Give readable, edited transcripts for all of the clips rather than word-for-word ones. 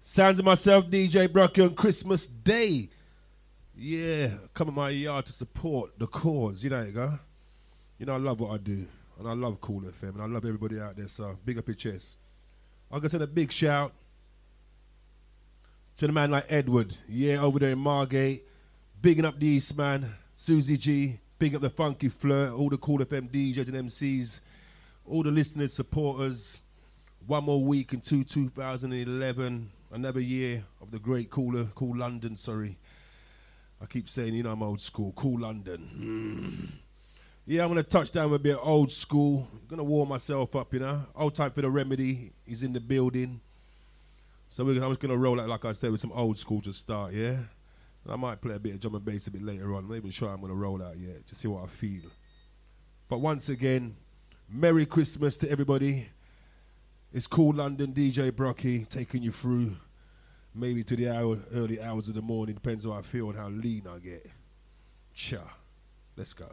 Sounds of myself, DJ Brocky, on Christmas Day. Yeah, come to my yard to support the cause. You know how you go. You know I love what I do. And I love Cool FM. And I love everybody out there. So big up your chest. I'm going to send a big shout to the man like Edward. Yeah, over there in Margate. Bigging up the East Man. Susie G. Bigging up the Funky Flirt. All the Cool FM DJs and MCs. All the listeners, supporters. One more week into 2011. Another year of the great Cool London, sorry. I keep saying, you know, I'm old school. Cool London. Yeah, I'm going to touch down with a bit old school. I'm going to warm myself up, you know. Old type for the Remedy. He's in the building. So I'm just going to roll out, like I said, with some old school to start, yeah? And I might play a bit of drum and bass a bit later on. I'm not even sure I'm going to roll out yet, just see what I feel. But once again, Merry Christmas to everybody. It's Cool London, DJ Brocky, taking you through maybe to the early hours of the morning. Depends how I feel and how lean I get. Cha. Let's go.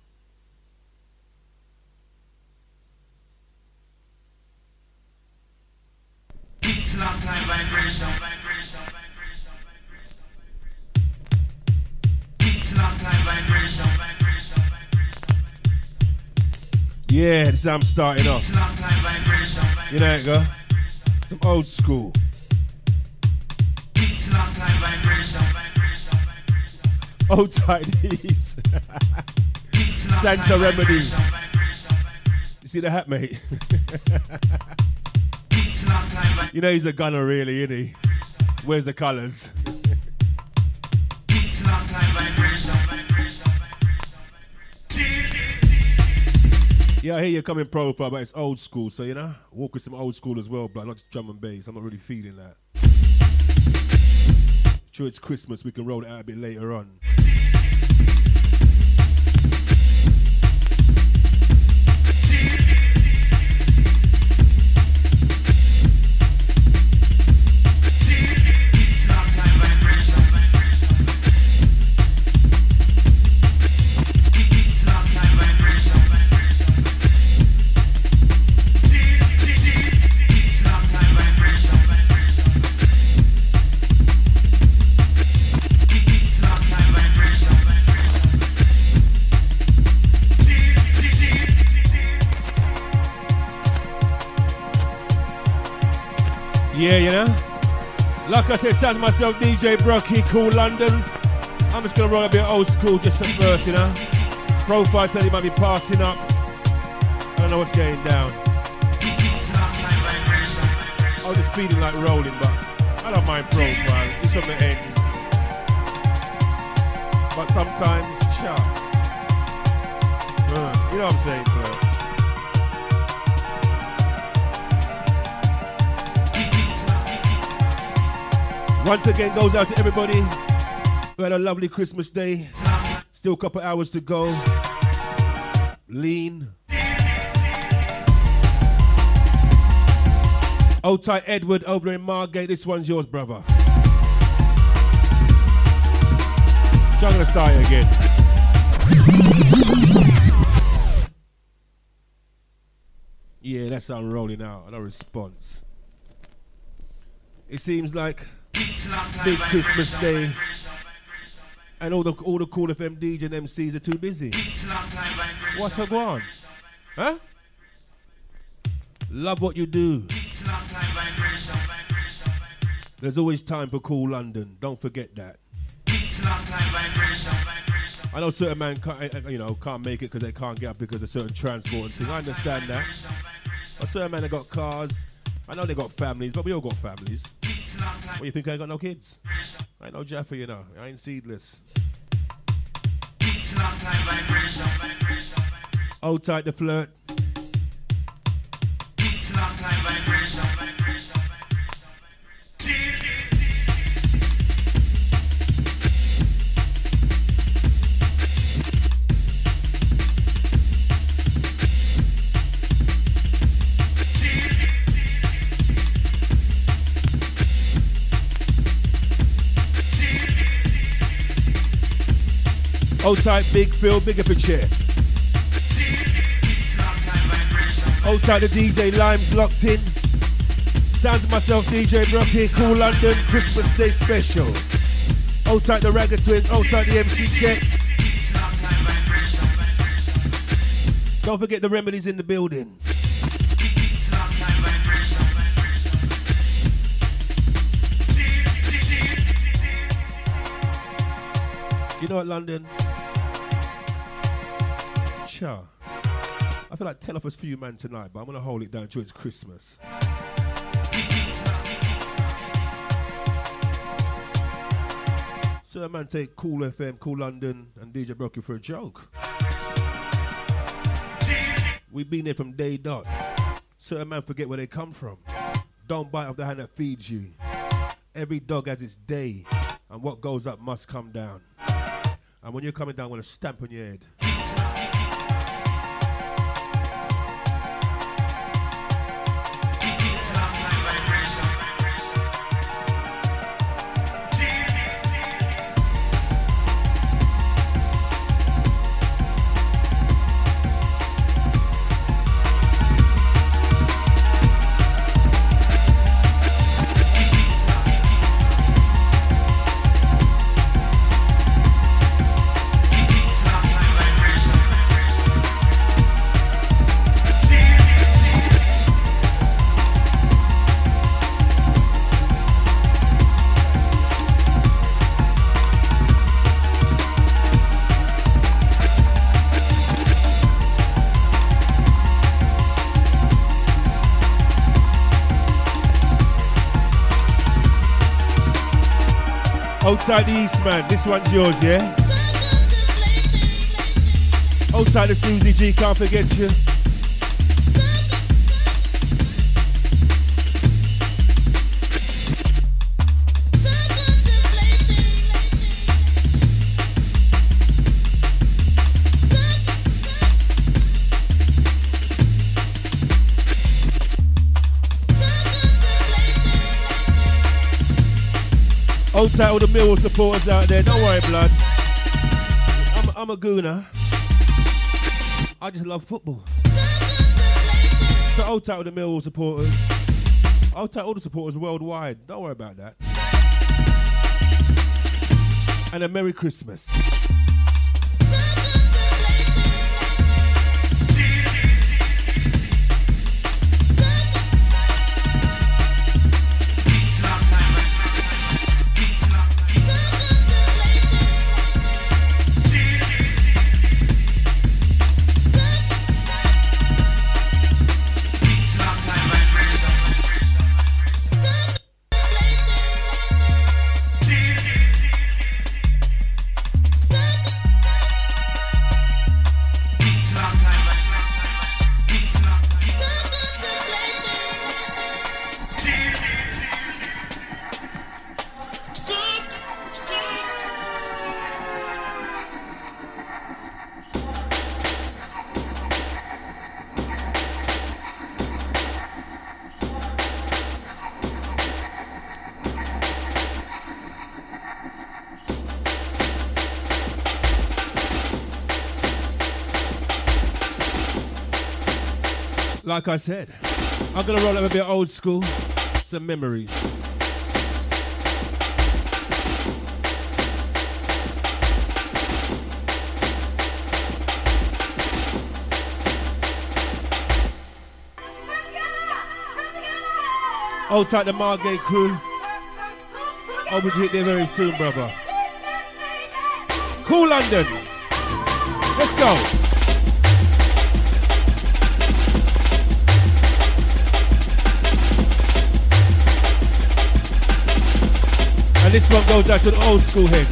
Last night vibration. Last night vibration. Yeah, this is how I'm starting off. You know how it go? Some old school. Old tidies. Santa Remedy. You see the hat, mate? You know he's a gunner, really, isn't he? Where's the colours? Yeah, I hear you're coming profile, but it's old school, so you know, walk with some old school as well, but not just drum and bass. I'm not really feeling that. Sure, it's Christmas, we can roll it out a bit later on. Yeah, you know? Like I said, sound myself, DJ Brocky, Cool London. I'm just going to roll a bit old school just at first, you know? Profile said he might be passing up. I don't know what's going down. I was just feeling like rolling, but I don't mind profile. It's on the ends. But sometimes, you know what I'm saying, bro? Once again, goes out to everybody who had a lovely Christmas day. Still a couple hours to go. Lean. Old tight Edward over in Margate. This one's yours, brother. So I'm going to start it again. Yeah, that's how I'm rolling out. No response. It seems like big Christmas Day, and all the Cool FM DJ and MCs are too busy. What a go on? Huh? Love what you do. There's always time for Cool London. Don't forget that. I know certain men can't make it because they can't get up because of certain transport and things. I understand that. But certain men have got cars. I know they got families, but we all got families. What, you think I ain't got no kids? I ain't no Jaffa, you know. I ain't seedless. Old tight the flirt. Hold tight, Big Phil, big up your chest. Hold tight, the DJ Lime's locked in. Sounds of myself, DJ Brocky, Cool London, Christmas Day special. Hold tight the Ragga Twins, hold tight the MC Get. Don't forget the Remedies in the building. You know what, London? Cha. I feel like telling off a few man tonight, but I'm going to hold it down till it's Christmas. So that man take Cool FM, Cool London, and DJ Brocky for a joke. We've been there from day dot. Certain man forget where they come from. Don't bite off the hand that feeds you. Every dog has its day, and what goes up must come down. And when you're coming down, I want to stamp on your head. Outside the East, man. This one's yours, yeah? Outside the Susie G, can't forget you. Hold tight all the Millwall supporters out there. Don't worry, blood. I'm a gooner. I just love football. So hold tight all the Millwall supporters. Hold tight all the supporters worldwide. Don't worry about that. And a Merry Christmas. Like I said, I'm gonna roll up a bit old school, some memories. Hold tight the Margate crew. I'll be hit there very soon, brother. Cool London. Let's go. And this one goes out to the old school head.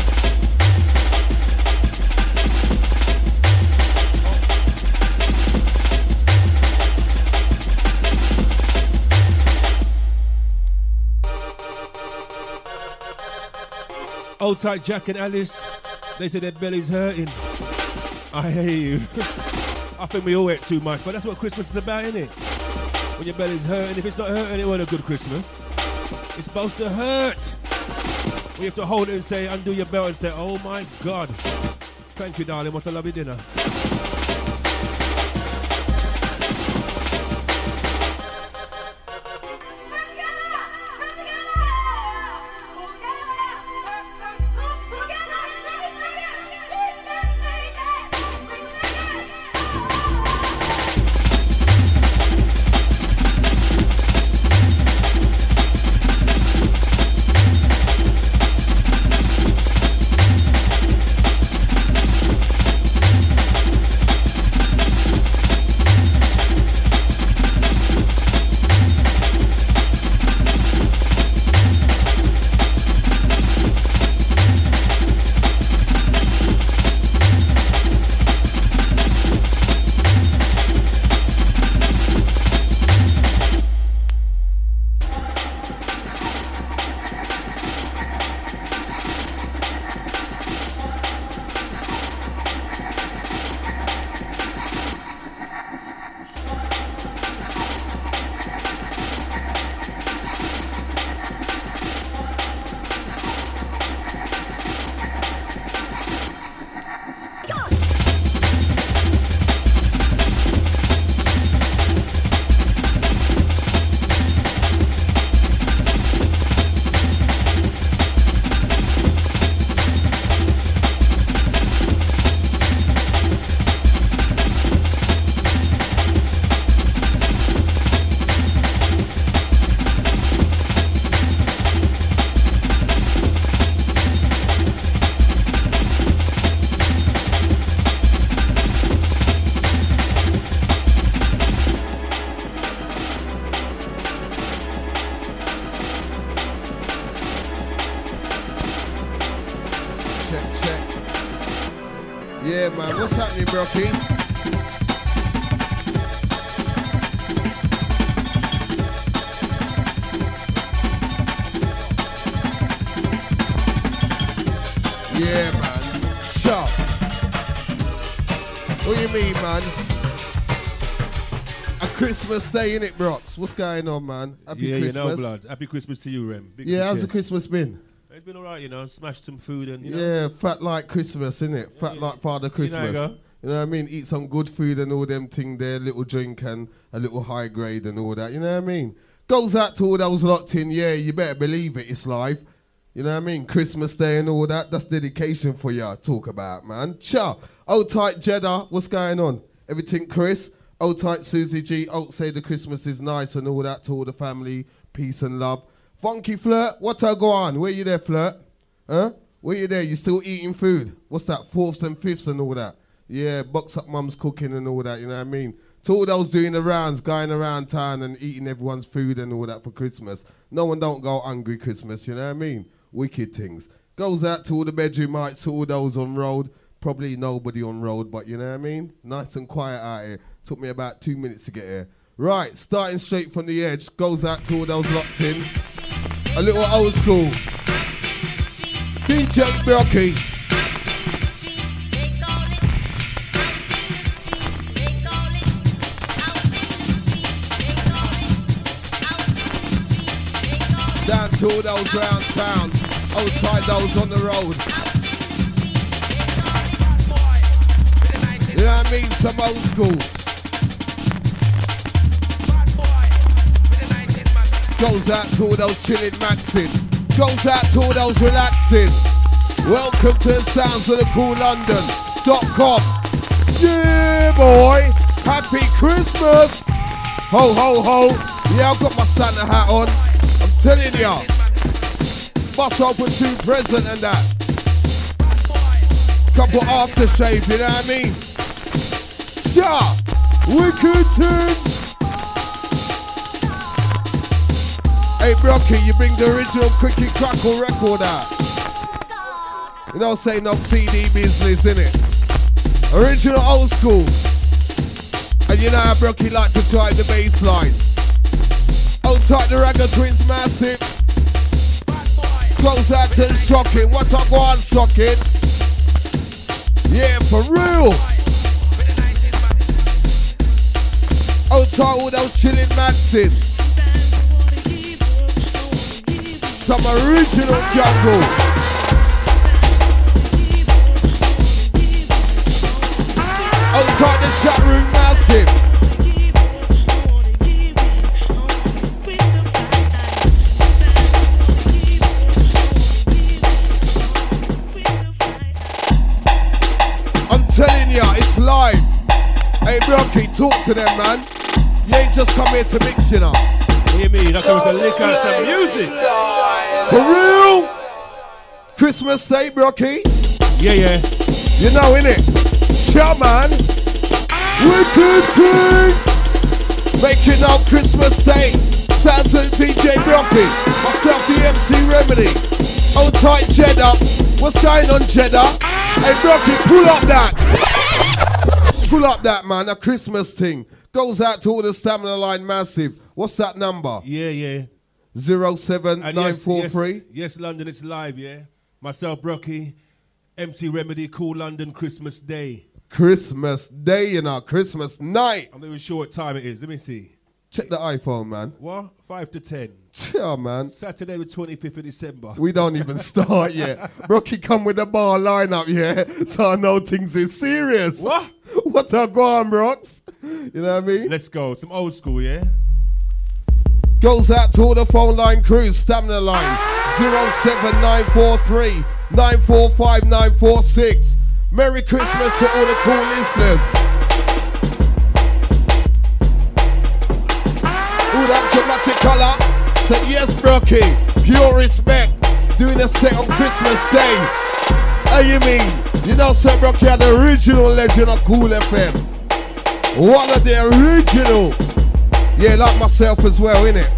Old tight Jack and Alice, they say their belly's hurting. I hear you. I think we all ate too much, but that's what Christmas is about, isn't it? When your belly's hurting, if it's not hurting, it wasn't a good Christmas. It's supposed to hurt. We have to hold it and say, undo your belt and say, oh my God. Thank you, darling, what a lovely dinner. Yeah, man. What's happening, Brocky? Yeah, man. Chop. What you mean, man? A Christmas day, innit, Brox? What's going on, man? Happy Christmas. Yeah, you know, blood. Happy Christmas to you, Rem. Big How's the kiss. Christmas been? It's been alright, you know. Smashed some food and, you know. Yeah, fat like Christmas, innit? Fat like Father Christmas. You know what I mean? Eat some good food and all them thing there, little drink and a little high grade and all that. You know what I mean? Goes out to all those locked in. Yeah, you better believe it. It's live. You know what I mean? Christmas Day and all that. That's dedication for you. Talk about, man. Cha. Old tight Jeddah. What's going on? Everything, Chris? Old tight Susie G. Old say the Christmas is nice and all that to all the family. Peace and love. Funky Flirt. What I go on? Where you there, Flirt? Huh? Where you there? You still eating food? What's that? 4ths and 5ths and all that. Yeah, box up mum's cooking and all that, you know what I mean? To all those doing the rounds, going around town and eating everyone's food and all that for Christmas. No one don't go hungry Christmas, you know what I mean? Wicked things. Goes out to all the bedroomites, to all those on road. Probably nobody on road, but you know what I mean? Nice and quiet out here. Took me about 2 minutes to get here. Right, starting straight from the edge. Goes out to all those locked in. A little old school. DJ Brocky. Down to all those round town, old tight those on the road. You know what I mean? Some old school. Goes out to all those chilling maxing. Goes out to all those relaxing. Welcome to the sounds of the cool London.com. Yeah, boy. Happy Christmas. Ho, ho, ho. Yeah, I've got my Santa hat on. I'm telling ya, bust open 2 present and that. Couple aftershave, you know what I mean? Cha! Wicked tunes! Hey Brocky, you bring the original Quickie Crackle record out. You don't say no CD business, innit? Original old school. And you know how Brocky like to drive the bass line. Old tight the Ragga Twins massive. Close out to the shocking. What I go on shocking? Yeah, for real. Old tight all those chilling maxing. Some original jungle. Old tight the chat room massive. Telling ya, it's live. Hey, Brocky, talk to them, man. You ain't just come here to mix, you know. What do you mean? I come to lick out some music. For real? Christmas Day, Brocky? Yeah. You know, innit? Sure, man. Wicked tunes. Making out Christmas Day. Sounds of DJ Brocky. Myself, the MC Remedy. Old tight Jeddah. What's going on, Jeddah? Hey, Brocky, pull up that. Pull up that, man. A Christmas thing. Goes out to all the Stamina Line massive. What's that number? Yeah. 07943. Yes, London, it's live, yeah. Myself, Brocky, MC Remedy, Cool London, Christmas Day. Christmas Day, you know. Christmas night. I'm not even sure what time it is. Let me see. Check the iPhone, man. What? 5 to 10. Yeah, man. Saturday the 25th of December. We don't even start yet. Brocky come with a bar lineup, yeah? So I know things is serious. What? What a go on, Brox? You know what I mean? Let's go. Some old school, yeah? Goes out to all the phone line crews. Stamina line 07943 945 946. Merry Christmas to all the cool listeners. Ooh, that dramatic colour. Said yes, Brocky. Pure respect. Doing a set on Christmas Day. How you mean? You know, Sir Brocky had the original legend of Cool FM. One of the original. Yeah, like myself as well, innit?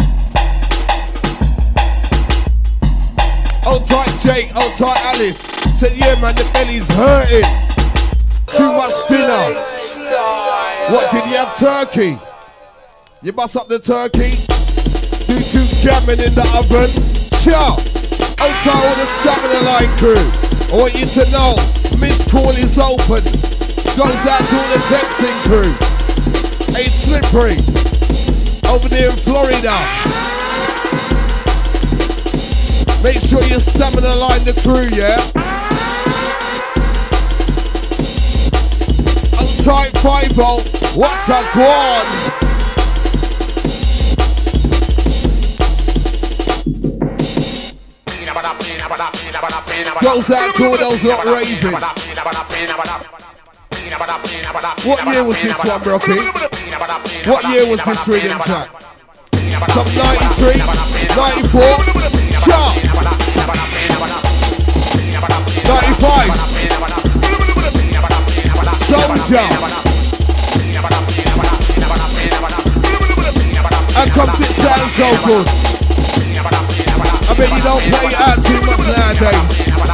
Old tight Jake, old tight Alice. Said, yeah, man, the belly's hurting. Too much dinner. What, did you have turkey? You bust up the turkey? Do 2 gammon in the oven? Sure. Out to all the Stamina Line crew. I want you to know, Miss Call is open. Goes out to all the texting crew. Hey, Slippery. Over there in Florida. Make sure you Stamina Line the crew, yeah? Tight 5-0, what a guan! Goes out to all those not raving. What year was this one, Brocky? What year was this rhythm track? Some 93, 94, sharp. 95. Soldier. How comes it sounds so good? I bet you don't play it out too much nowadays.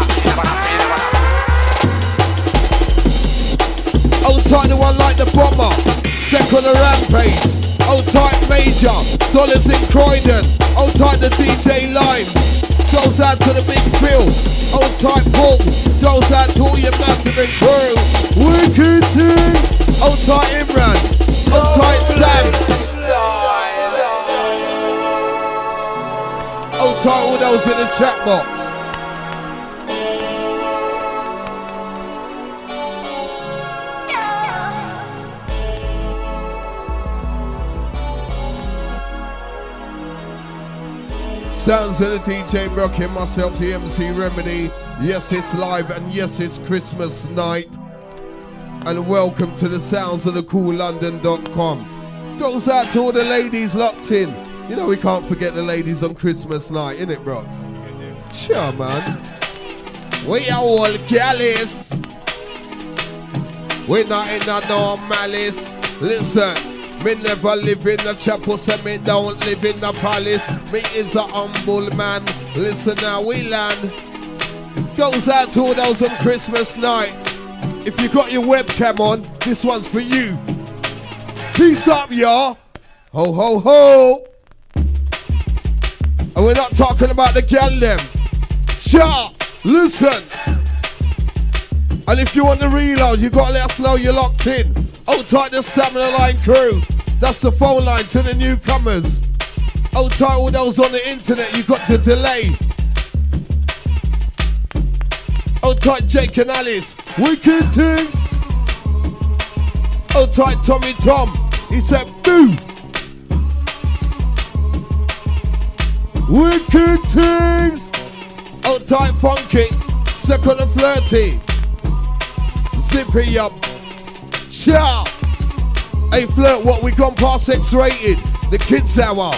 Old tight the one like the bomber. Second a rampage. Old tight Major. Dollars in Croydon. Old tight the DJ Lines. Goes out to the big Phil. Old tight Paul. Goes out to all your massive and crew. Wicked things. Old tight Imran. Old tight Sam. Old tight all those in the chat box. Sounds of the DJ Brocky and myself, the MC Remedy. Yes, it's live and yes, it's Christmas night. And welcome to the sounds of the coollondon.com. Goes out to all the ladies locked in. You know we can't forget the ladies on Christmas night, innit, Brox? Sure, man. We are all gallus. We're not in no malice. Listen. Me never live in a chapel, so me don't live in a palace. Me is a humble man. Listen now, we land. Goes out to all those on Christmas night. If you got your webcam on, this one's for you. Peace up, y'all. Ho, ho, ho. And we're not talking about the gal them. Sharp, listen. And if you want the reload, you got to let us know you're locked in. Hold tight the Stamina Line crew. That's the phone line to the newcomers. Hold tight all those on the internet, you got to delay. Hold tight Jake and Alice. Wicked things. Hold tight Tommy Tom. He said boo. Wicked things. Hold tight Funky. Second and flirty. Zippy up. Ciao. Hey Flirt, what we gone past X-rated? The kids hour.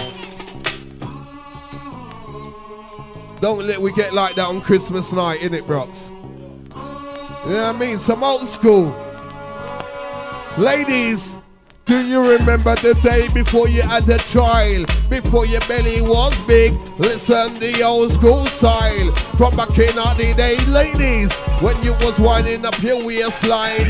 Don't let we get like that on Christmas night, innit, Brox? You know what I mean? Some old school. Ladies, do you remember the day before you had a child? Before your belly was big? Listen, the old school style. From back in the day, ladies, when you was winding up your waistline.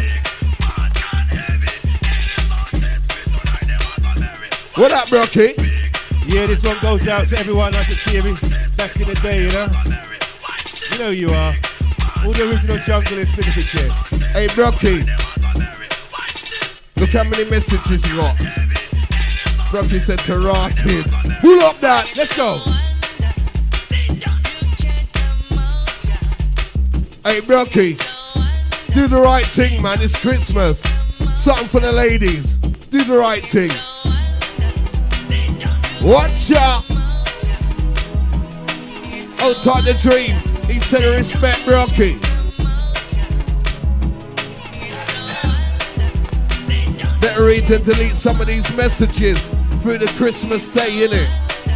What up, Brocky? Yeah, this one goes out to everyone like to see me back in the day, you know? You know you are. All the original jungle is benefit checks. Hey, Brocky. Look how many messages you got. Brocky said to rotted. Pull up that. Let's go. Hey, Brocky. Do the right thing, man. It's Christmas. Something for the ladies. Do the right thing. Watch out! Oh, tight the dream. He said respect Brocky. Better read and delete some of these messages through the Christmas day, innit?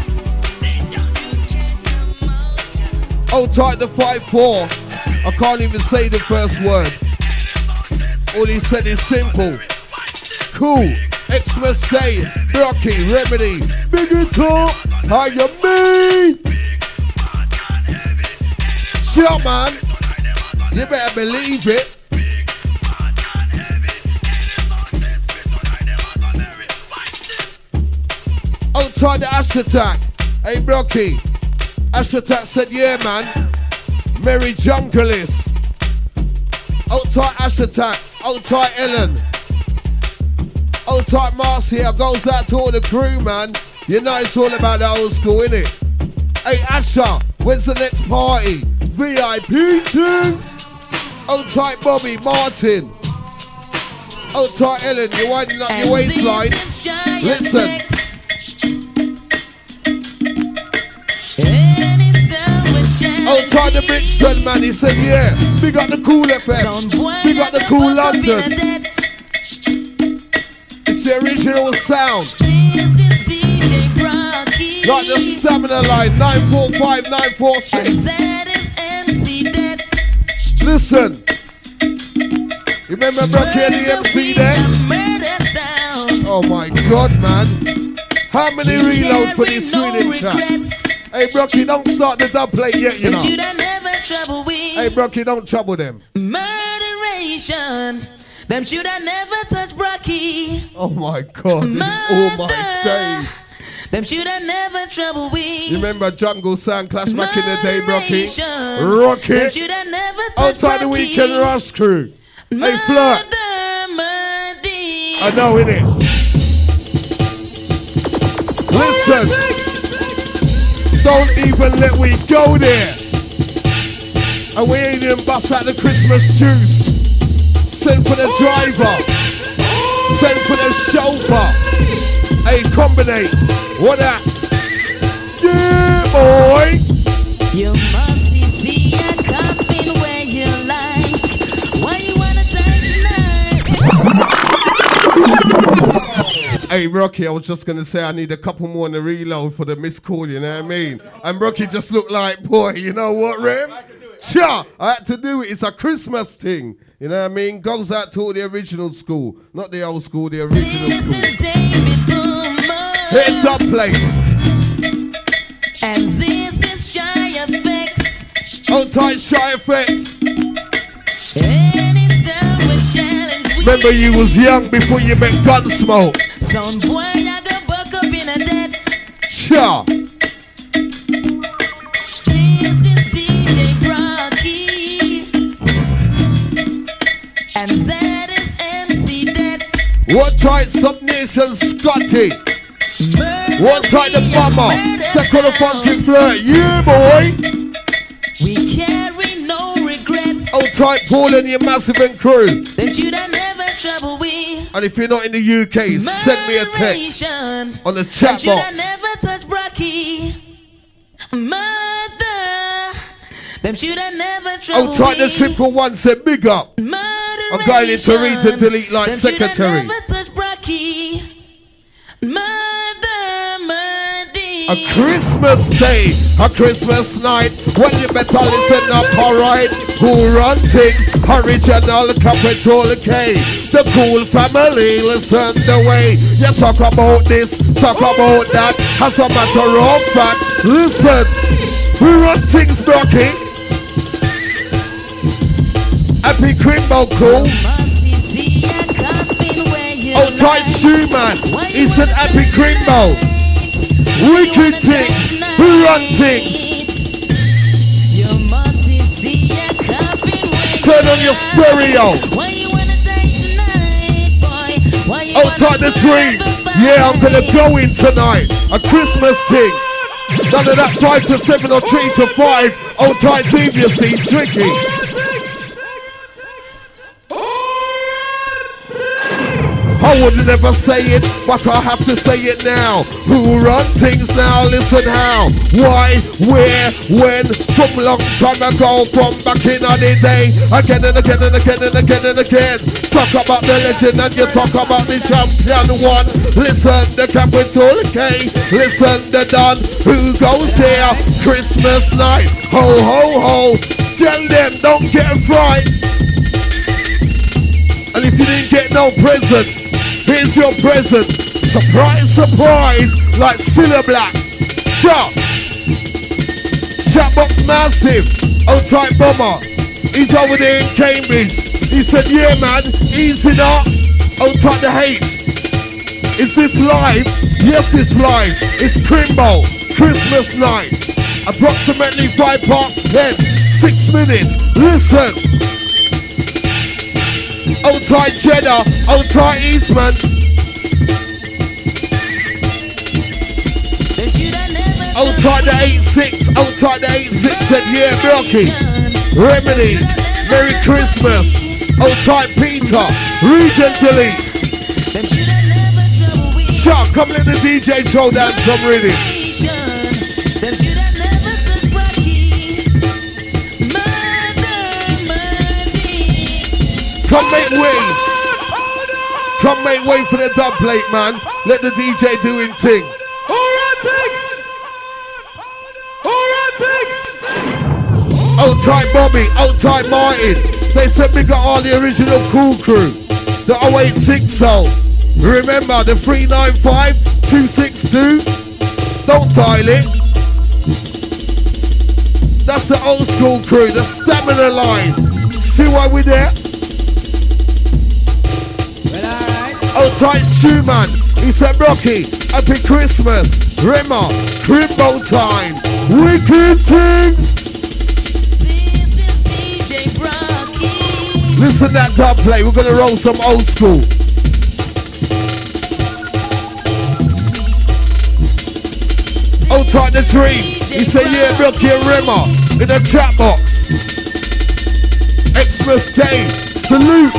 Oh, tight the 5-4. I can't even say the first word. All he said is simple. Cool. Xmas Day, Brocky, Remedy, Bigger Talk, how you mean? Shut man, You better believe it. Outside the Ash Attack. Hey, Brocky. Ash Attack said, yeah, man. Merry Junglist. Outside Ash Attack. Outside Ellen. Outside Marcia. Goes out to all the crew, man. You know it's all about the old school, innit? Hey, Asha. When's the next party? VIP 2. Outside Bobby. Martin. Outside Ellen. You're winding up your waistline. Listen. Outside the Brixton, man, he said, yeah, big up the Cool FM, big up the Cool London. It's the original sound. Like the stamina line, 945 946. Listen, you remember Brocky and the MC there? Oh my God, man. How many reloads for this Sweden chat? Hey, Brocky, don't start the dub plate yet, you know. Hey, Brocky, don't trouble them. Murderation. Them should have never touched Brocky. Oh my God, all my days. Them should have never trouble we. You remember Jungle Sound Clash back in the day, Brocky? Rocket. Outside the Weekend Rush crew. Hey, Flirt. I know, innit? Listen. Don't even let we go there. And we ain't even bust out the Christmas juice. Send for the driver. Send for the chauffeur. Hey, combinate. What that? Yeah, boy. You must be see a coffin where you like. Why you wanna die tonight? Hey, Rocky, I was just going to say I need a couple more in the reload for the missed call, you know what I mean? And Rocky just looked like, boy, you know what, Rem? Sure, I had to do it. It's a Christmas thing, you know what I mean? Goes out to all the original school. Not the old school, the original school. Here's up plate. And this is Shy Effects. Outside Shy Effects. Remember you was young before you met Gunsmoke. Some boy, I got buck up in a debt. Sure. This is DJ Brocky. And that is MC Det. What tight Subnation Scotty? What tight the Bomber? Second of Funky Flirt. Yeah, boy. We carry no regrets. Oh, tight Paul and your Massive and crew. That you'd never trouble we. And if you're not in the UK, send me a text on the chat box. I never touch Brocky. Mother. Them should have never trouble. Oh, tight the 111 said big up. I'm going into read and delete like them secretary. Never touch Brocky. A Christmas day, a Christmas night, when you better listen up, alright. Who run things, original capital K. The Cool family, listen the way. You talk about this, talk about that. As a matter of fact, listen. Who run things, Brocky? Happy Crimbo Cool. Oh, tight shoe man. He said Happy Crimbo. Wicked things, who run things? Turn on your stereo. Outside the tree. Yeah, I'm gonna go in tonight. A Christmas thing. None of that 5 to 7 or 3 to 5. Outside deviously tricky. I would never say it, but I have to say it now. Who run things now? Listen how, why, where, when. From long time ago, from back in the day. Again and again and again and again and again. Talk about the legend and you talk about the champion one. Listen, the capital K. Listen, the Don. Who goes there? Christmas night. Ho, ho, ho. Tell them, don't get fright. And if you didn't get no present, here's your present. Surprise, surprise, like Cilla Black. Chop. Chatbox massive. Oh, tight bomber. He's over there in Cambridge. He said, yeah, man, easy up. Oh, type the H. Is this live? Yes, it's live. It's Crimbo, Christmas night. Approximately 10:05. 6 minutes. Listen. Oh, tight Jeddah. Oh, tight Eastman. Oh, tight the 86. Oh, tight the 86 said, yeah, Milky. Remedy. Merry Christmas. Oh, tight Peter. Regent Delete. Chuck, come let the DJ throw down some rhythm. Come make way. Come make way for the dub plate, man. Let the DJ do him thing. Old tight Bobby, old tight Martin. They said we got all the original cool crew. The 086 soul. Remember the 395-262. Don't dial it. That's the old school crew, the stamina line. See why we're there? Old tight Shoeman. He said, Rocky, happy Christmas. Rimmer, Crimbo time. Wicked things. Listen that dub play. We're gonna roll some old school. Old tight the dream. He said, yeah, Milky and Rimmer in the chat box. Xmas Day. Salute.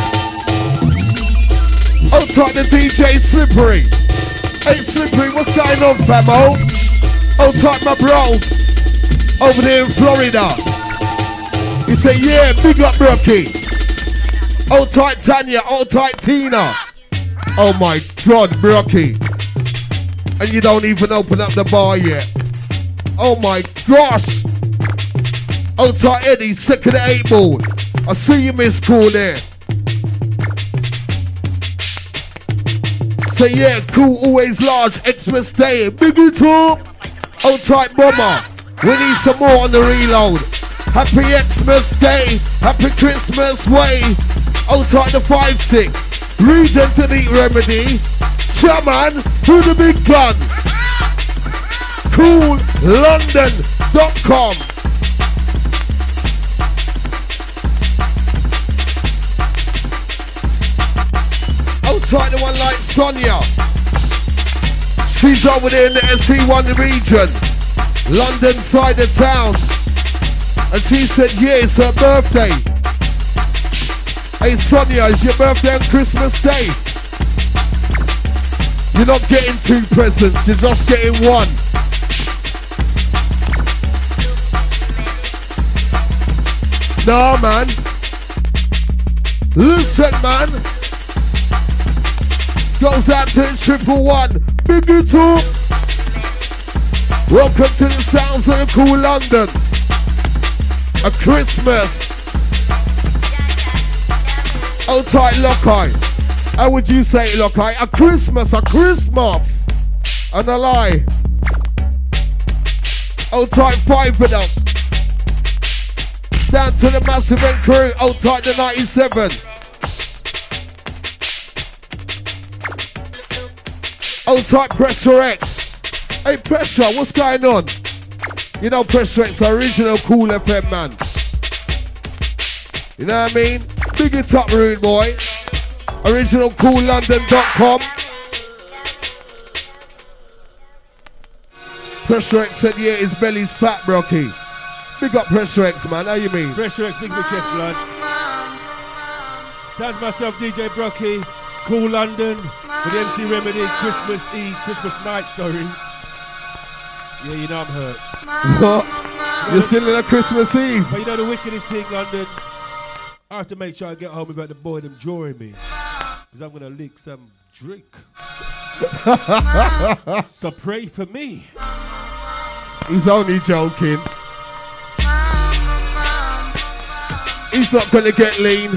Old tight the DJ Slippery. Hey Slippery, what's going on, famo? Old tight my bro. Over there in Florida. He said, yeah, big up Rocky. Old tight Tanya, old tight Tina. Oh my God, Rocky. And you don't even open up the bar yet. Oh my gosh. Old tight Eddie, sick of the 8 ball. I see you, Miss Cool there. So yeah, cool, always large, Xmas Day, biggie talk. Old tight Bomber, we need some more on the reload. Happy Xmas Day, happy Christmas way. Old tight the 5-6, Regent Delete Remedy. Chairman, to the big gun. CoolLondon.com. Old tight the one like Sonia. She's over there in the SC1 region, London side of town. And she said, yeah, it's her birthday. Hey Sonia, it's your birthday on Christmas Day. You're not getting 2 presents, you're just getting 1. Nah, man. Listen, man. Goes out to the 111. Biggie talk. Welcome to the sounds of the cool London. A Christmas. Old tight Lockeye. How would you say it, Lockeye? A Christmas, a Christmas. And a lie. Old tight 5 of them. Down to the massive and crew. Old tight the 97. Old tight Pressure X. Hey Pressure, what's going on? You know Pressure X, original Cool FM man. You know what I mean? Big it up, rude boy. Original CoolLondon.com. Pressure X said, yeah, his belly's fat, Brocky. Big up Pressure X, man. How you mean? Pressure X, big chest blood. Sounds myself, DJ Brocky. Cool London with MC Remedy. Christmas Eve, Christmas night, sorry. Yeah, you know I'm hurt. What? You're still in a Christmas Eve? But you know the wickedest thing, London? I have to make sure I get home without the boy them drawing me. Because I'm going to lick some drink. So pray for me. He's only joking. He's not going to get lean.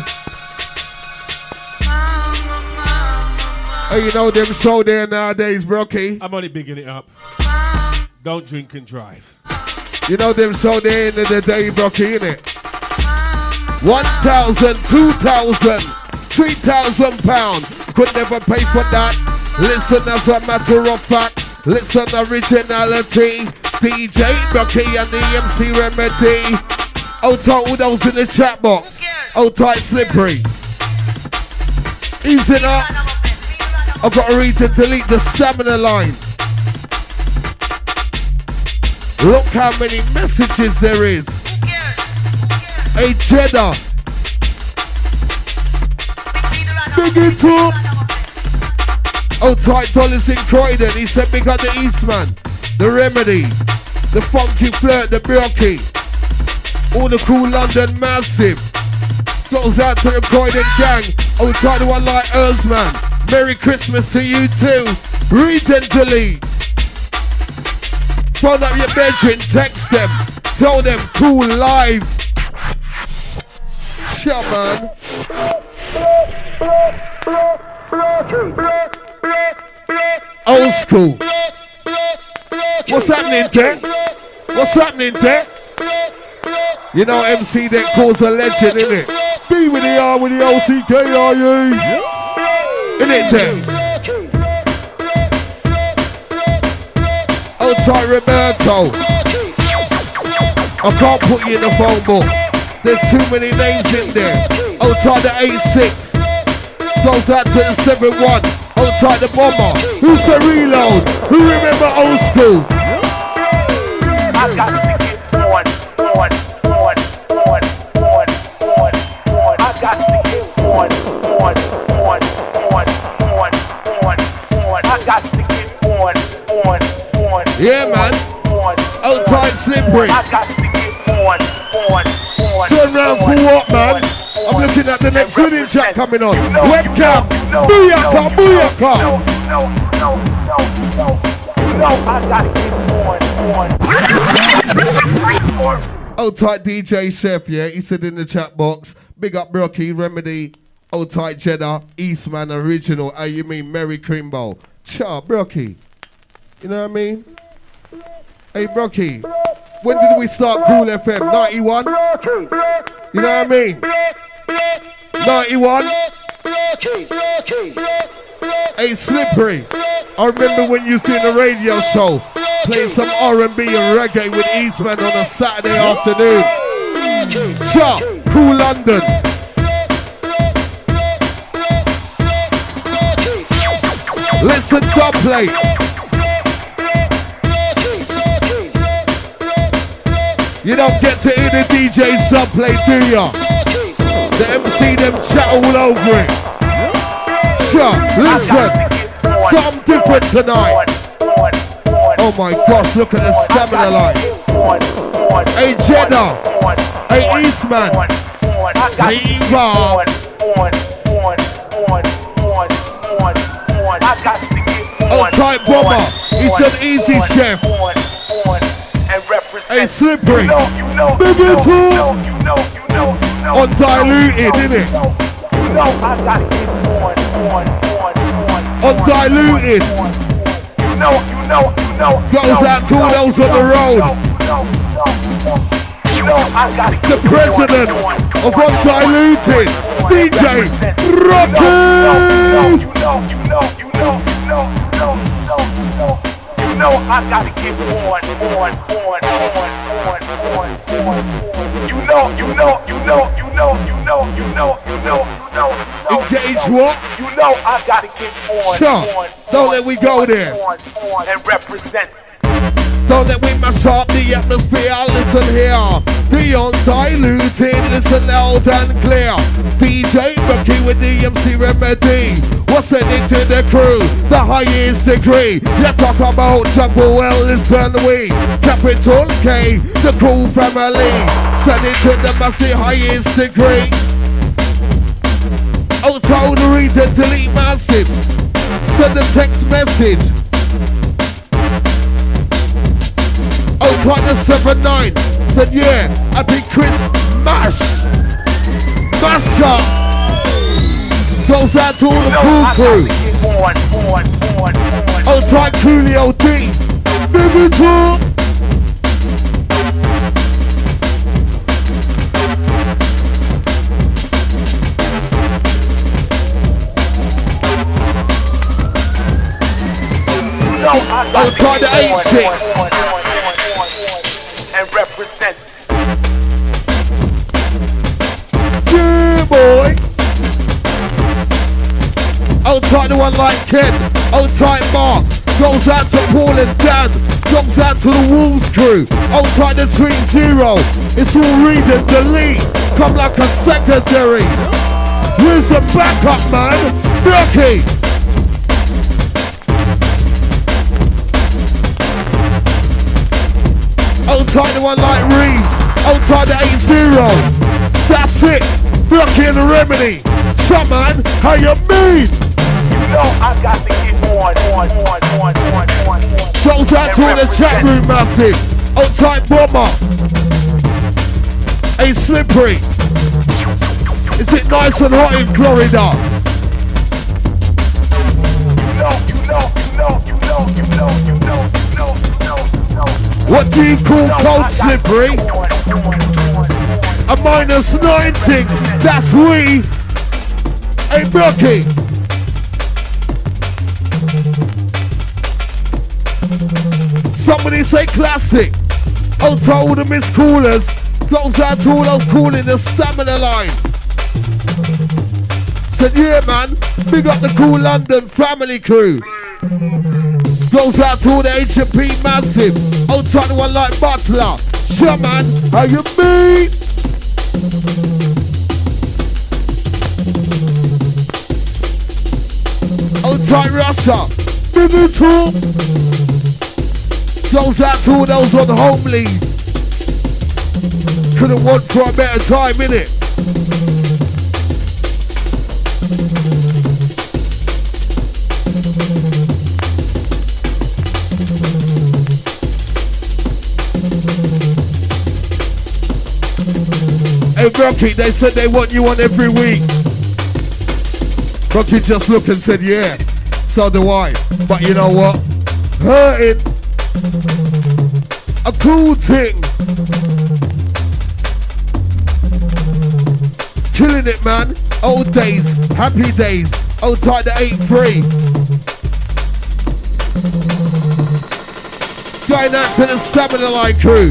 Oh, you know them show there nowadays, Brocky. I'm only bigging it up. Don't drink and drive. You know them show there in the day, Brocky, innit? 1,000, 2,000, 3,000 pounds. Could never pay for that. Listen as a matter of fact. Listen originality. DJ Bucky and the MC Remedy. Oh, tight all those in the chat box. Oh, tight slippery. Easy up. I've got to read to delete the stamina line. Look how many messages there is. Hey, Cheddar. Big it up. Oh, tight dollars in Croydon. He said big up the Eastman, the Remedy, the Funky Flirt, the Brioche, all the cool London massive. Goes out to the Croydon gang. Oh, tight the one like Earthman. Merry Christmas to you too. Read and delete. Phone up your bedroom, text them. Tell them cool live. Yeah, man. Old school. What's happening there? What's happening there? You know MC that calls a legend, innit? B with the R with the O-C-K-R-E. Innit there? Old tight Roberto. I can't put you in the phone book. There's too many names in there. Old tight the 8-6. Goes out to the 7-1. Old tight the bomber. Who's the reload? Who remember old school? I got to get on. I got to get on. I got to get on. Yeah, man. Old tight slippery. I got to get on. Turn round for what, man? I'm looking at the next winning track coming on. Webcam. Booyaka, booyaka. No, I got to get on. Old tight DJ Chef, yeah, he said in the chat box, big up Brocky, Remedy, old tight Cheddar, Eastman Original, you mean Merry Crimbo. Cha, Brocky. You know what I mean? Hey, Brocky, when did we start Cool FM? 91? You know what I mean? 91? Hey, Slippery, I remember when you was doing a radio show, playing some R&B and reggae with Eastman on a Saturday afternoon. Cha, Cool London. Listen, top plate. You don't get to hear the DJ subplay, do ya? The MC them chat all over it. Cha, listen, something different tonight. Oh my gosh, look at the stamina line. Hey Cheddar, hey Eastman, Fever. Oh, tight bomber, he's an easy chef. Hey Slippery, big it up. Undiluted, innit? Undiluted. Goes out to all those on the road. The president of Undiluted, DJ Rocky. I gotta get on. Engage what? You know I gotta get on. Sure. Don't let we go there. And represent. Don't let we mash up the atmosphere. Listen here. The Undiluted, listen loud and clear. DJ Bucky with the MC Remedy. What's sending to the crew? The highest degree. You talk about jungle, well listen we. Capital K, the cool family. Send it to the massive highest degree. Oh, told to read and delete massive. Send a text message. Oh, try the 7-9. Said yeah, happy Chris Mash. Mash up. Goes out to all the cool crew. Oh, tight Coolio D. Big it up. and represent. Yeah, boy. Old tight the one like Ken. Old tight Mark. Goes out to Paul and Dan. Goes out to the Wolves crew. Old tight the Dream Zero. It's all read and delete. Come like a secretary. Where's the backup, man? Berkey. Old tight the one like Reese. Old tight the 8-0. That's it. Berkey and the Remedy. Shut, man. How you mean? You know I got to get on. Goes out to all the chat room massive. Old tight Bomber. Hey, Slippery. Is it nice and hot in Florida? What do you call cold, Slippery? A -19. That's we. Hey, Brookie. Somebody say classic. I'll tell all the missed callers. Goes out to all those calling the stamina line. Said, yeah, man. Big up the Cool London family crew. Goes out to all the H&P massive. I'll tell the one like Butler. Sure, man. How you mean? Old tight Russia. Big tool. Goes out to all those on home leave. Couldn't want for a better time, innit? Hey Rocky, they said they want you on every week. Rocky just looked and said, yeah, so do I. But you know what? Hurting. A cool thing. Killing it, man. Old days, happy days. Old tight the 8-3. Going out to the Stamina Line crew.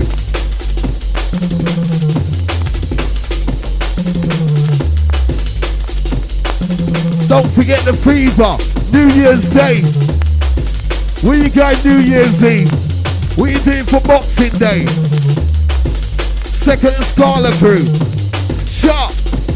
Don't forget the fever. New Year's Day. Where you going New Year's Eve? What you doing for Boxing Day? Second and Scarlet crew. Shut.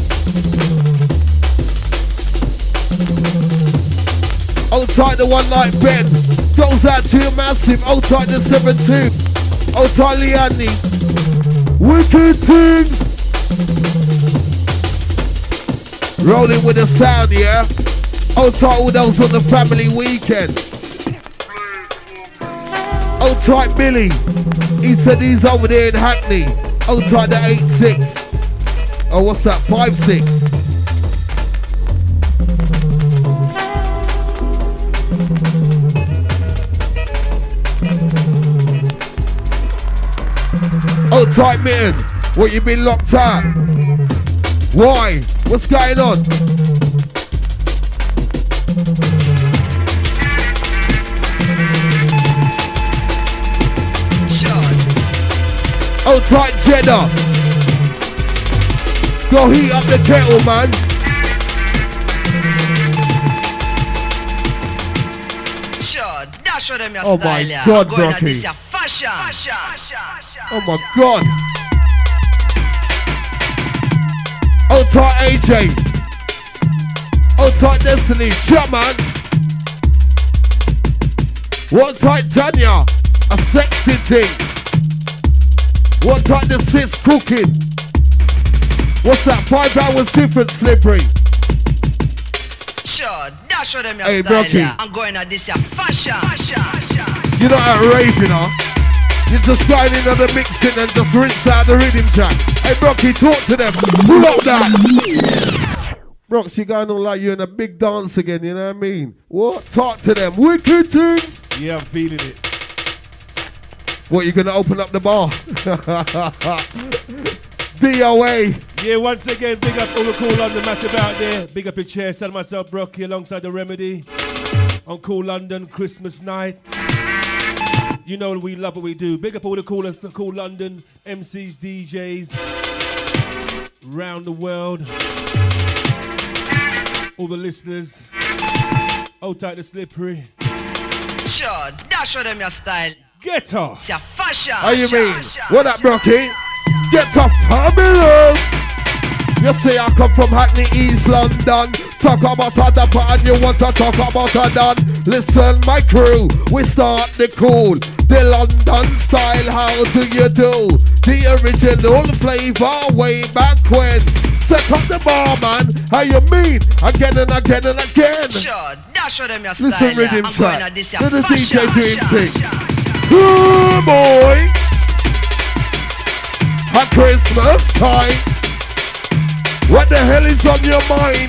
Old tight the one like Ben. Goes out to your massive. Old tight the 7-2. Old tight Liani. Wicked things. Rolling with the sound, yeah? Old tight all those on the family weekend. Old tight Billy. He said he's over there in Hackney. Old tight the 8-6. Oh, what's that? 5-6. Old tight Mitten. What, you been locked out? Why? What's going on? Old tight Jeddah. Go heat up the kettle, man. Sure, dash them your Oh style, my yeah. God, Going Rocky. this your fashion. Oh my God. Old tight AJ. Old tight Destiny. Shut, man. What tight Tanya? A sexy thing. What tight the sis cooking? What's that? 5 hours difference, Slippery. Sure, dash them your Hey, style, Rocky. yeah. I'm going at this your fashion. You're not at rave, you know. You're just going in on the mixing and just rinse out the rhythm track. Hey, Rocky, talk to them. Pull up that. Brox, you're going on like you're in a big dance again, you know what I mean? What? Talk to them. Wicked tunes. Yeah, I'm feeling it. What, you gonna open up the bar? DOA. Yeah, once again, big up all the Cool London massive out there. Big up your chair, son myself, Brocky, alongside the Remedy on Cool London Christmas night. You know we love what we do. Big up all the cool London MCs, DJs, round the world. All the listeners. Hold tight to Slippery. Sure, dash for them your style. Get her. It's your fashion. How you mean? What up, Brocky? Get her fabulous. You say I come from Hackney, East London. Talk about other part and you want to talk about a done. Listen, my crew, we start the cool. The London style, how do you do? The original flavor way back when. Set up the bar, man. How you mean? Again and again and again. Sure, dash for them your style. Listen, rhythm I'm track. going to this To your the DJ fashion. dream thing. Good boy. At Christmas time. What the hell is on your mind?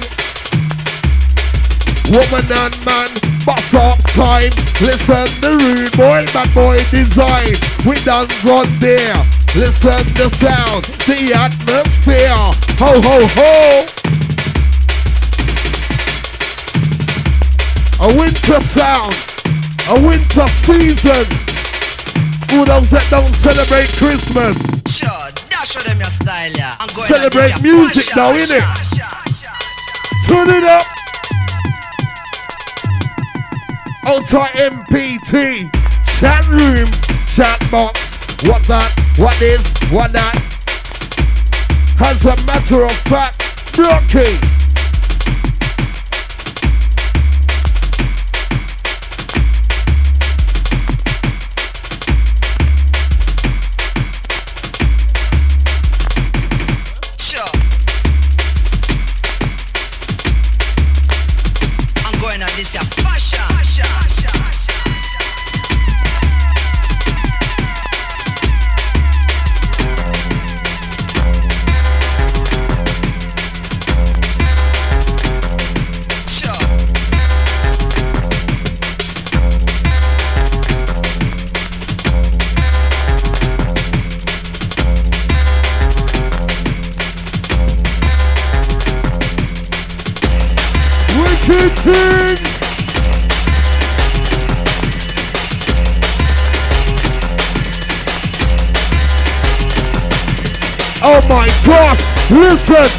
Woman and man, bust up time. Listen, the rude boy, bad boy design. We done run there. Listen the sound, the atmosphere. Ho ho ho. A winter sound, a winter season. Who those that don't celebrate Christmas? Sure, dash for them your style, yeah. I'm going Celebrate to this your music fashion. now, innit? Turn it up. Ultra MPT, chat room, chat box. What that, what this, what that. As a matter of fact, Brocky. Sure. I'm going to this your fashion. Wicked. Oh my gosh, listen.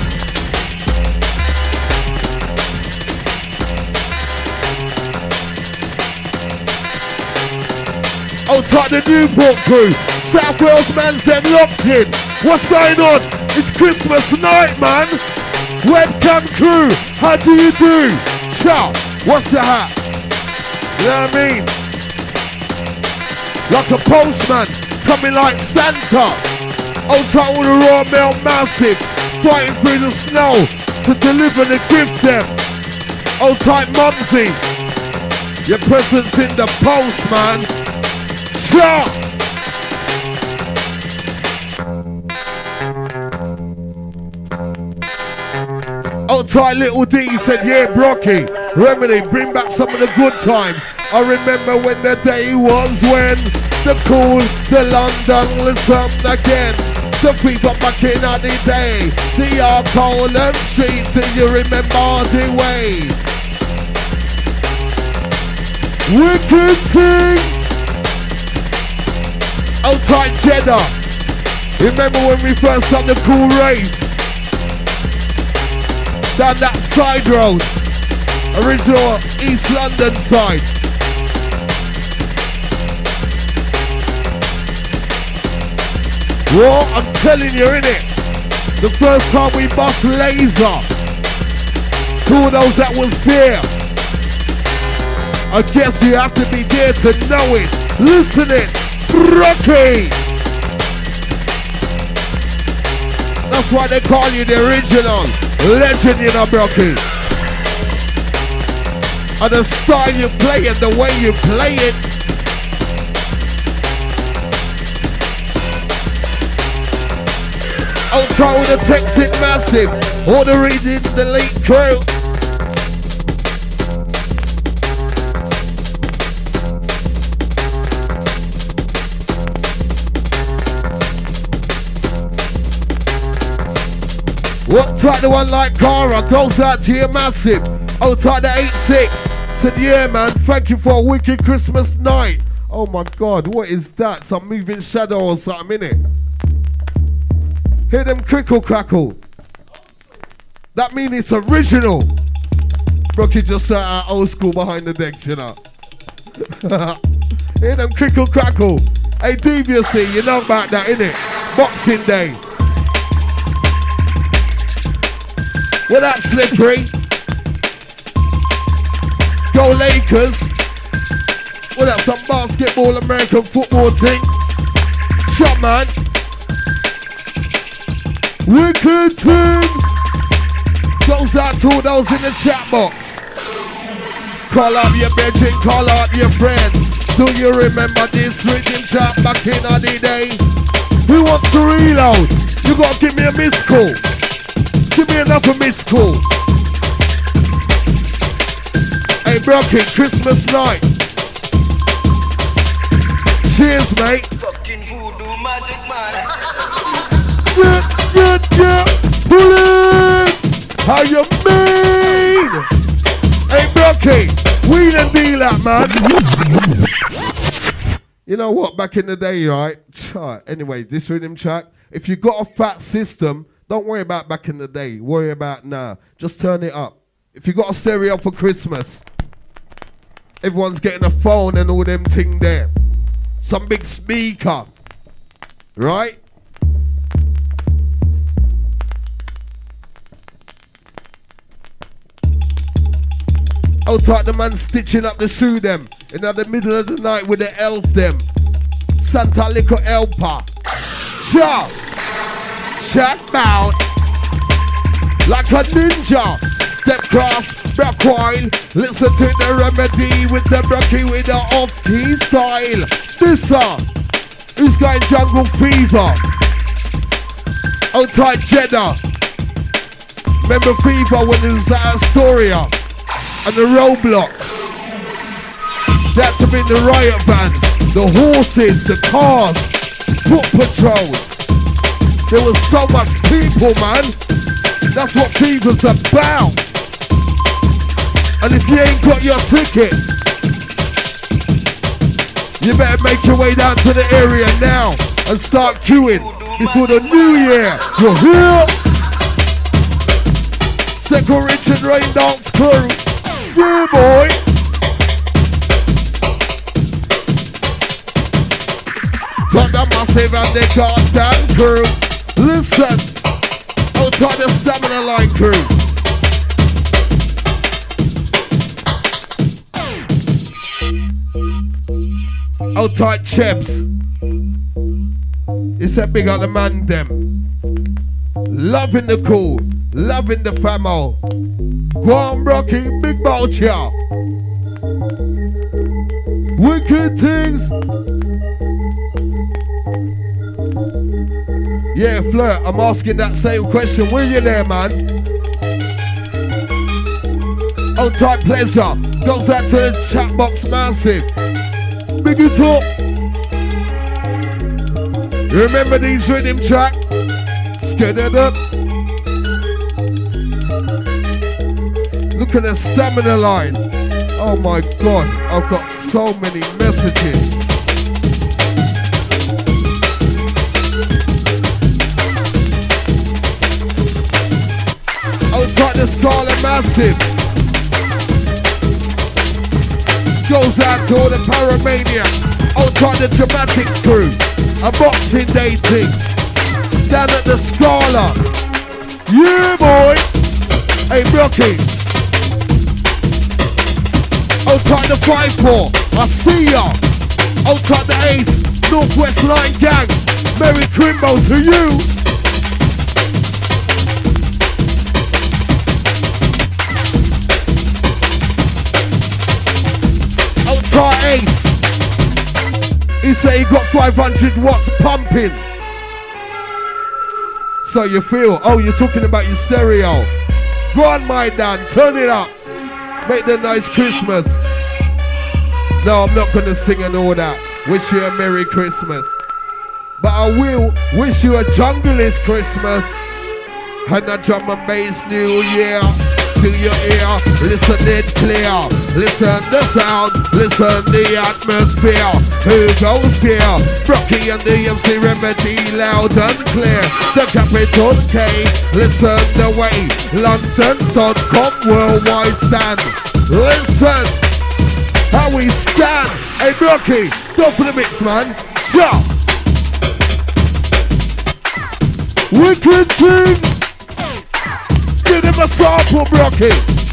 Oh, talk the Newport crew. South Wales man's them locked in. What's going on? It's Christmas night, man. Webcam crew, how do you do? Ciao, what's your hat? You know what I mean? Like a postman, coming like Santa. Old tight with a raw mail massive, fighting through the snow to deliver the gift them. Old tight Mumsy, your presence in the post, man. Ciao. Old tight little D said, yeah, Brocky, Remedy, bring back some of the good times. I remember when the day was when the cool, the London, listen again. The people back in the day, the alcohol and street, do you remember the way? Wicked things. Old tight Cheddar, remember when we first done the cool rave? Down that side road, original East London side. Well, I'm telling you, innit? The first time we bust laser, two of those that was there. I guess you have to be there to know it. Listen it, Brocky. That's why they call you the original legend, you know, Brocky. And the style you play it, the way you play it. Ultra with the text it massive. All the reading, the late crew. What type the one like Cara goes out to you massive. Oh, type the 86 said, yeah man, thank you for a wicked Christmas night. Oh my God, what is that? Some moving shadow or something, innit? Hear them crickle crackle. That means it's original. Rocky just shout out old school behind the decks, you know. Hear them crickle crackle. Hey, deviously, you know about that, innit? Boxing Day. Well, that's slippery. Go Lakers. Well, that's some basketball, American football thing. Shot, man. Wicked things. Goes out to all those in the chat box. Call up your bedroom, call up your friend. Do you remember this rhythm chat back in the day? Who wants to reload? You gotta give me a missed call. Give me another missed call. Hey, Brocky, Christmas night. Cheers, mate. Fucking voodoo magic man. Yeah. Pull it. How you mean? Hey, Brocky, wheel and deal that, man. You know what? Back in the day, right? Anyway, this rhythm track. If you got a fat system, don't worry about back in the day. Worry about now. Just turn it up. If you got a stereo for Christmas, everyone's getting a phone and all them thing there. Some big speaker, right? Out like the man stitching up the shoe them in the middle of the night with the elf them. Santa little helper. Chop. Check out. Like a ninja. Step cross, back while. Listen to the remedy with the Brocky with the off-key style. This who's got jungle fever? Outside Jeddah. Remember fever when it was at Astoria and the roadblock. That to be the riot vans, the horses, the cars, foot patrol. There was so much people, man. That's what fever's about. And if you ain't got your ticket, you better make your way down to the area now and start queuing before the new year. You're here. Second Richard Rain Dance crew. Yeah, boy. Got the massive and the goddamn crew. Listen. Outside the Stamina Line crew. Outside Chebs. It's a big on the man them. Loving the cool. Loving the famo. Go on, Brocky, big bout ya. Wicked things. Yeah, Flirt, I'm asking that same question. Will you there, man? Oh, type pleasure. Goes out to the chat box massive. Big it up. Remember these rhythm track? Skid it up. Look at the Stamina Line. Oh my God, I've got so many messages. Outside the Scarlet Massive. Goes out to all the Paramaniacs. Outside the Dramatics crew. A Boxing Day thing. Down at the Scala. Yeah, boy. Hey, Brocky. Outside the 5-4, I see ya. Outside the Ace, Northwest Line Gang. Merry Crimbo to you. Outside Ace. He said he got 500 watts pumping. So you feel, oh, you're talking about your stereo. Go on, my Dan, turn it up. Make the nice Christmas. No, I'm not gonna sing and all that. Wish you a Merry Christmas. But I will wish you a Junglist Christmas and a drum and bass New Year. to your ear. Listen it clear. Listen the sound. Listen the atmosphere. Who goes here? Brocky and the MC Remedy, loud and clear. The capital K. Listen the way. London.com worldwide stand. Listen how we stand. Hey Brocky, go for the mix, man. Jump. Wicked team. Give him a sample, Brocky.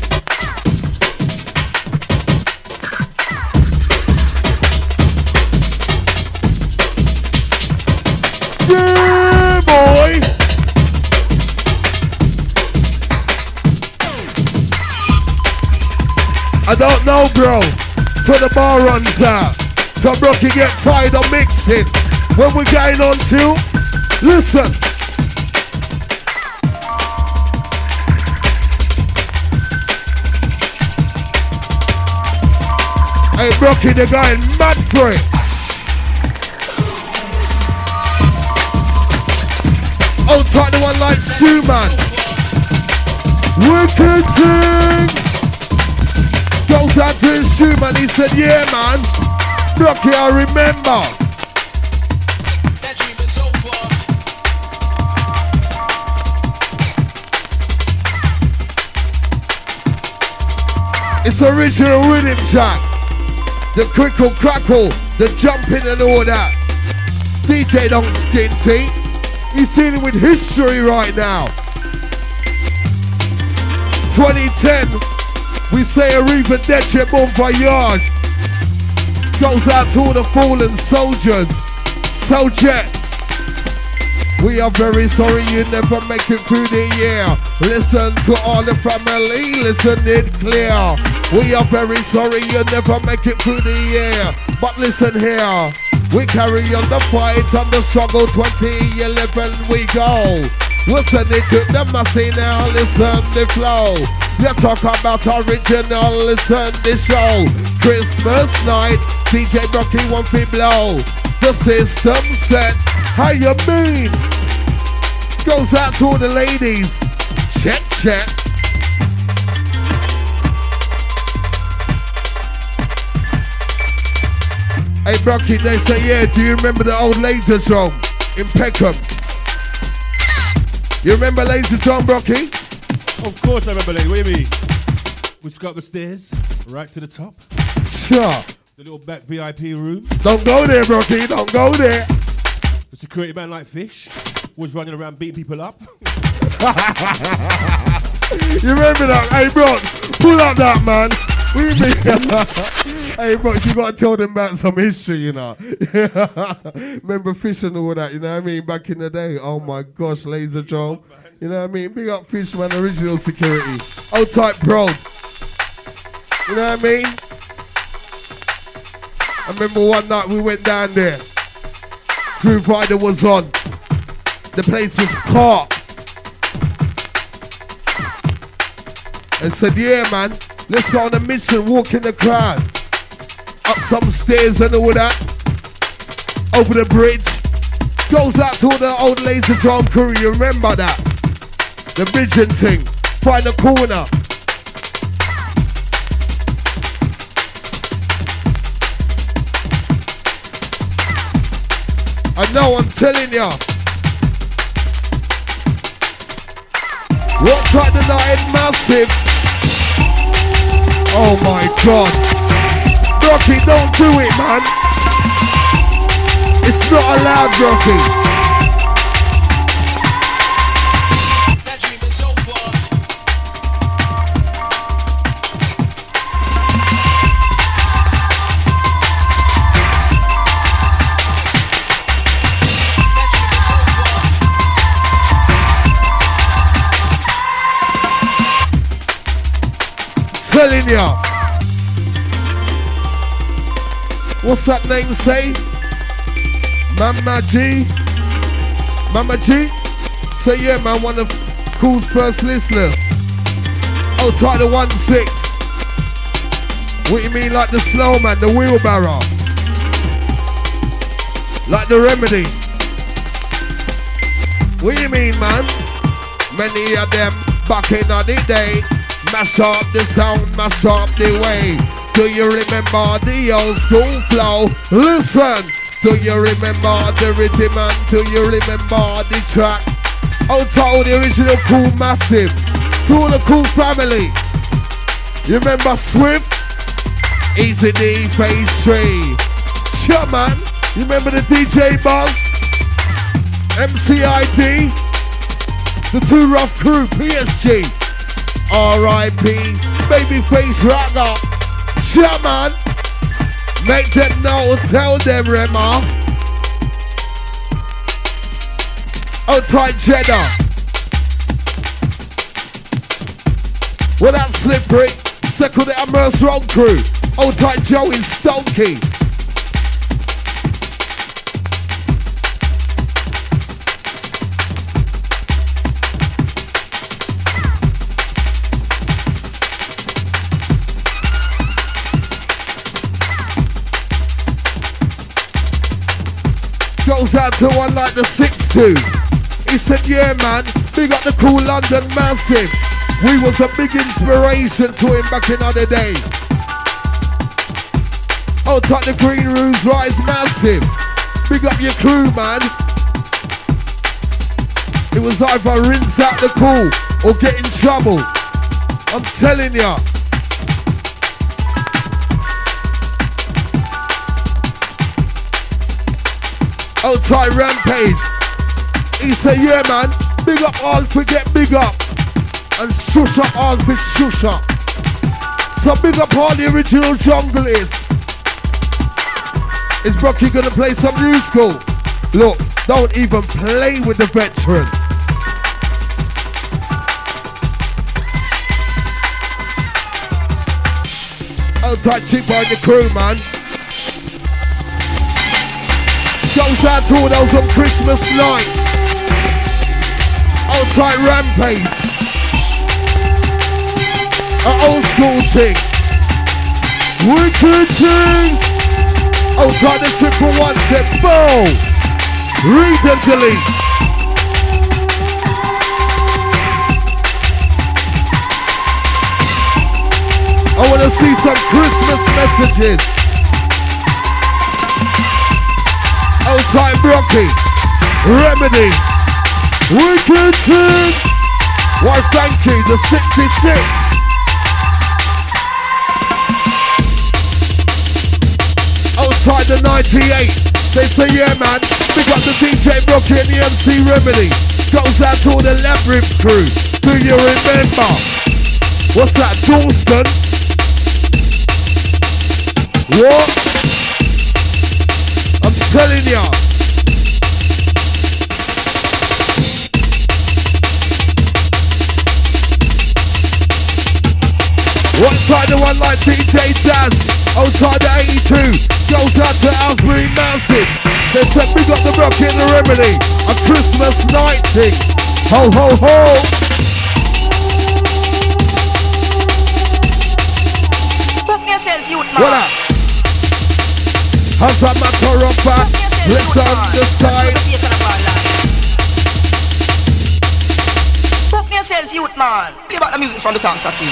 Yeah, boy. I don't know, bro. So the bar runs out. So Brocky get tired of mixing. When we're going on to, listen. Hey, Brocky, the guy mad for it. Oh, tight the one like Stu, man. Wicked thing. Goes out to his Stu, man. He said, yeah, man. Brocky, I remember. That dream is over. It's original rhythm track. The crickle crackle, the jumping and all that. DJ don't skin teeth. He's dealing with history right now. 2010, we say Arriva Deche Bon Voyage. Goes out to all the fallen soldiers. Soldier. We are very sorry you never make it through the year. Listen to all the family, listen it clear. We are very sorry you never make it through the year. But listen here, we carry on the fight and the struggle. 2011 we go. Listen it to the massy now, listen the flow. You talk about original, listen the show. Christmas night, DJ Brocky won't be blow. The system set, how you mean? Goes out to all the ladies. Check, check. Hey Brocky, they say, yeah, do you remember the old laser drum in Peckham? You remember laser drum, Brocky? Of course I remember that. What do you mean? We just got up the stairs, right to the top. Sure. The little back VIP room. Don't go there, Brocky, don't go there. The security man like Fish was running around beating people up. You remember that? Hey, Brock, pull up that, man. What do you mean? Hey, Brock, you got to tell them about some history, you know. Remember Fish and all that, you know what I mean? Back in the day. Oh, my gosh, laser drum. You know what I mean? Big up Fish, man, original security. Old type bro. You know what I mean? I remember one night we went down there. Crew Rider was on. The place was caught. And said, yeah, man, let's go on a mission, walk in the crowd. Up some stairs and all that. Over the bridge. Goes out to all the old laser drum crew, you remember that? The bridging thing. Find a corner. I know, I'm telling ya. What tried the night massive? Oh my God. Rocky, don't do it, man. It's not allowed, Rocky. That dream is over. Telling ya. What's that name say? Mama G. Mama G? So yeah, man, one of Cool's first listeners. Oh, title 1-6. What you mean, like the slow man, the wheelbarrow? Like the remedy? What you mean, man? Many of them back in the day. Mash up the sound, mash up the way. Do you remember the old school flow? Listen. Do you remember the rhythm and do you remember the track? Out to all the original Cool Massive. To all the Cool family. You remember Swift? Easy D, Phase 3. Sure man. You remember the DJ Buzz? MCID? The Too Rough Crew, PSG. R.I.P. Babyface Ragga. Sure man. Make them know, tell them Rema. Outside Cheddar. Well, that's Slippery. Second the Amherst Road Crew. Outside Joey Stonky. Goes out to one like the 6-2. He said, yeah man, big up the Cool London Massive. We was a big inspiration to him back in other days. Oh, top the Green Rooms Rise Massive. Big up your crew, man. It was either rinse out the cool or get in trouble. I'm telling ya. Outside Rampage. He said, yeah man, big up all for get big up. And shush up all for shush up. So big up all the original junglers. Is Brocky gonna play some new school? Look, don't even play with the veteran. Outside Chick by the crew, man. Goes out to all those on Christmas night. Outside Rampage. An old school thing. Wicked thing. Outside the 111 set. Boom. Read and delete. I want to see some Christmas messages. Outside Brocky, Remedy, Wicked Team. Why thank you, the 66. Outside the 98, they say yeah man, big up the DJ Brocky and the MC Remedy. Goes out to all the Labyrinth crew. Do you remember? What's that, Dalston? What? I'm telling ya. One side the one like DJ Daz. Outside the 82. Goes out to Asbury Massive. They said big up the Brocky and the Remedy. A Christmas night thing. Ho ho ho. Hook yourself, youth man. What up? How's that matter of fact? Let's understand. Hook yourself, youth man. Play back the music from the tongue, Saki.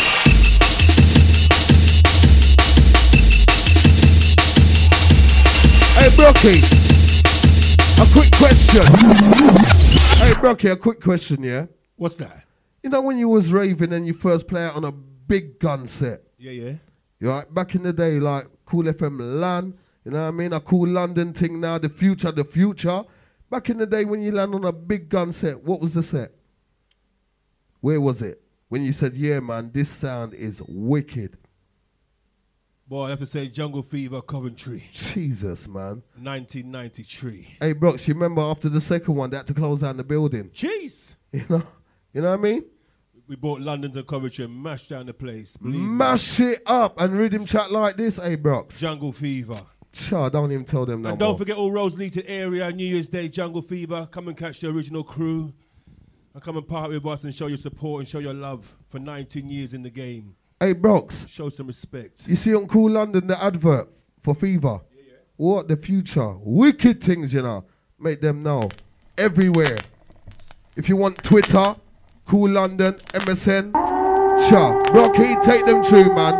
Hey, Brocky. A quick question. Hey, Brocky, a quick question, yeah? What's that? You know when you was raving and you first play out on a big gun set? Yeah, yeah. You right? Back in the day, like Cool FM LAN. You know what I mean? A Cool London thing now, the future. Back in the day when you land on a big gun set, what was the set? Where was it? When you said, yeah, man, this sound is wicked. Boy, I have to say Jungle Fever, Coventry. Jesus, man. 1993. Hey, Brooks, you remember after the second one, they had to close down the building? Jeez. You know what I mean? We brought London to Coventry and mashed down the place. Mash it up and rhythm chat like this, hey, Brooks. Jungle Fever. Sure, don't even tell them no and more. don't forget all roads lead to area, New Year's Day, Jungle Fever. Come and catch the original crew. And come and party with us and show your support and show your love for 19 years in the game. Hey, Brox. Show some respect. You see on Cool London the advert for Fever? Yeah, yeah. What the future? Wicked things, you know. Make them know. Everywhere. If you want Twitter, Cool London, MSN, Cha, Rocky, take them through, man.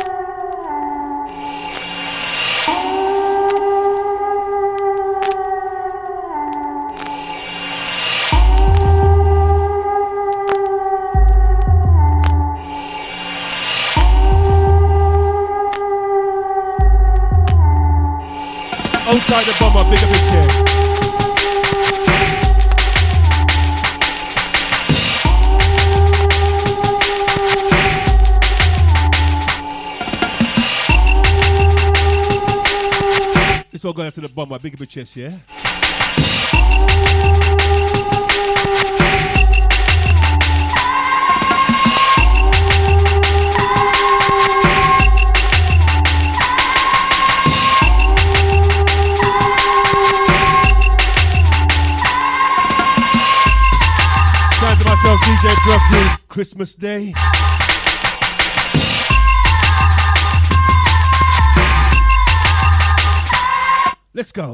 Outside the bomber, big up his chest. This all going out to the bomber, big up his chest, yeah? DJ Brocky, Christmas Day. Let's go.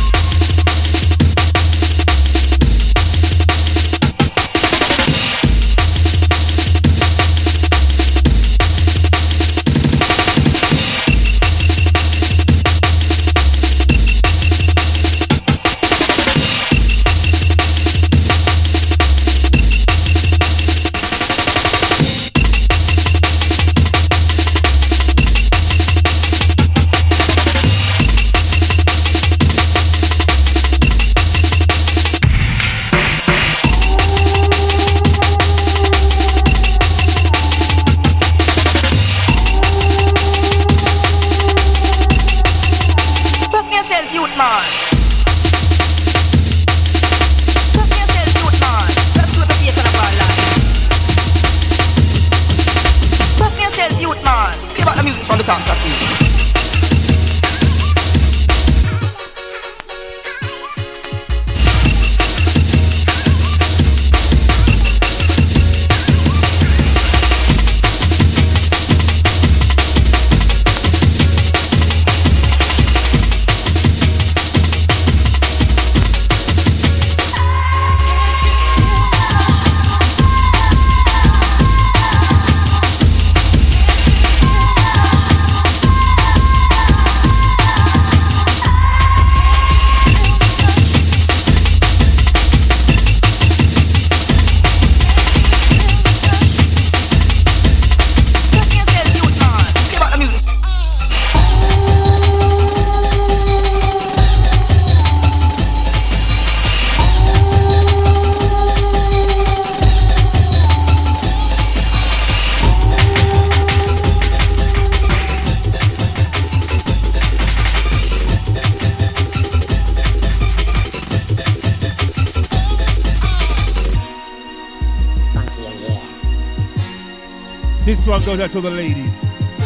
This one goes out to the ladies.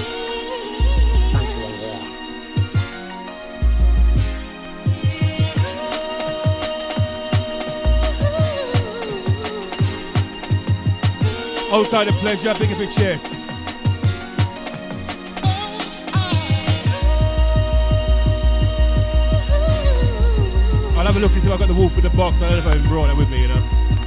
Outside the pleasure, big up your chest. I'll have a look and see if I've got the wolf in the box. I don't know if I even brought that with me, you know.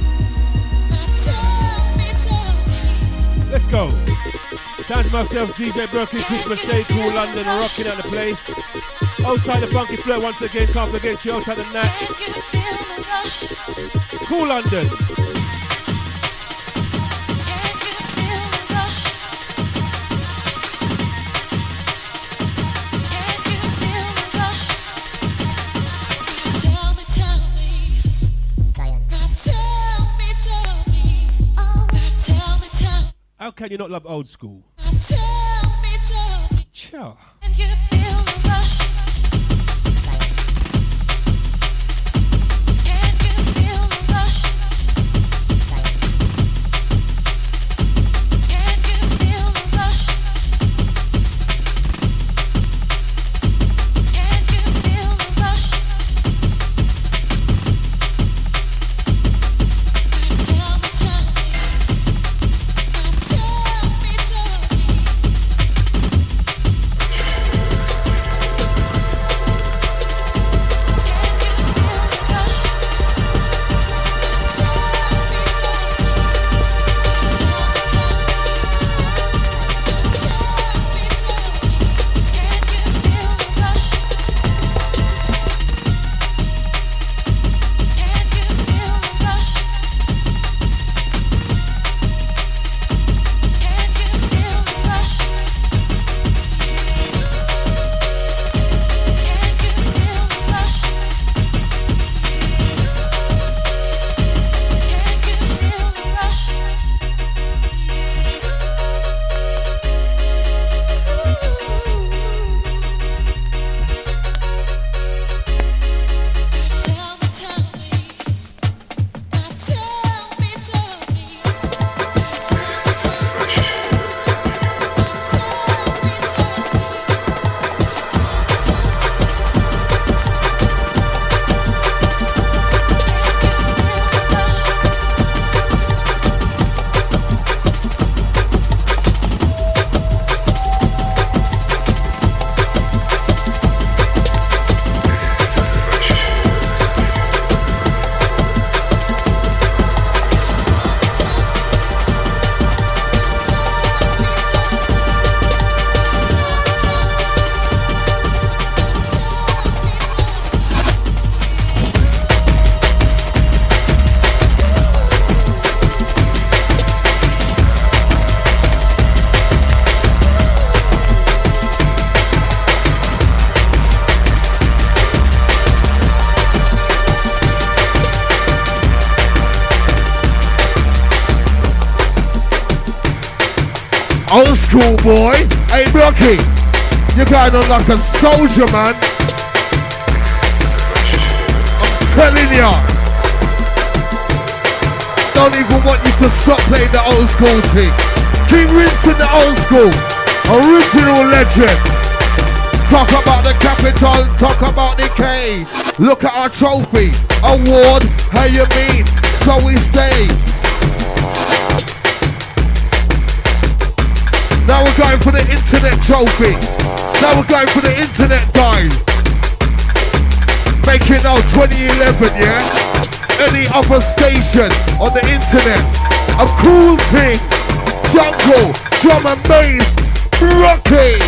Let's go. Sounds of myself, DJ Berkeley, Christmas Day, Cool London, rocking out the place. Outside the Funky Flirt once again, can't forget you, outside the Nats. Cool London. How can you not love old school? Tell me. Cha. And you feel the rush. Can you feel the rush? Can you feel the rush? Can you feel the rush? Old school boy. Hey, Rocky. You're going on like a soldier, man. I'm telling ya. Don't even want you to stop playing the old school thing. Keep rinsing the old school. Original legend. Talk about the capital, talk about the K. Look at our trophy. Award, how you mean? So we stay. Now we're going for the internet trophy. Now we're going for the internet guys. Make it now 2011, yeah? Any other station on the internet. A cool thing. Jungle, drum and bass, Rocky.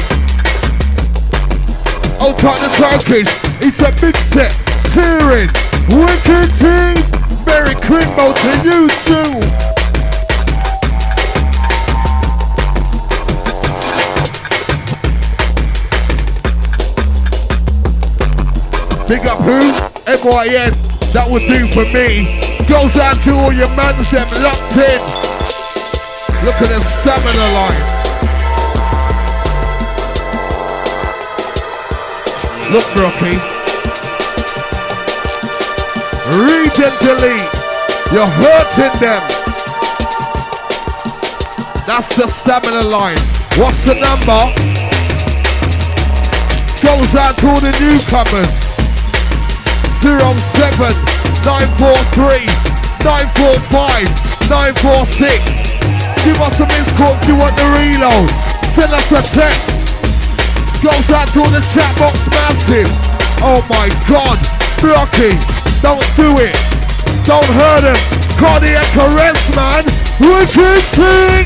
Oh, talk the Turkish. It's a big set. Tearing. Wicked things. Merry Christmas to you too. Big up who? MYN. That would do for me. Goes out to all your mans them locked in. Look at the stamina line. Look, Rocky. Read and delete. You're hurting them. That's the stamina line. What's the number? Goes out to all the newcomers. 07 943 945 946. Give us a missed call if you want the reload. Send us a text. Goes out to all the chat box massive. Oh my God, Rocky, don't do it. Don't hurt him. Cardiac arrest, man. Wicked thing.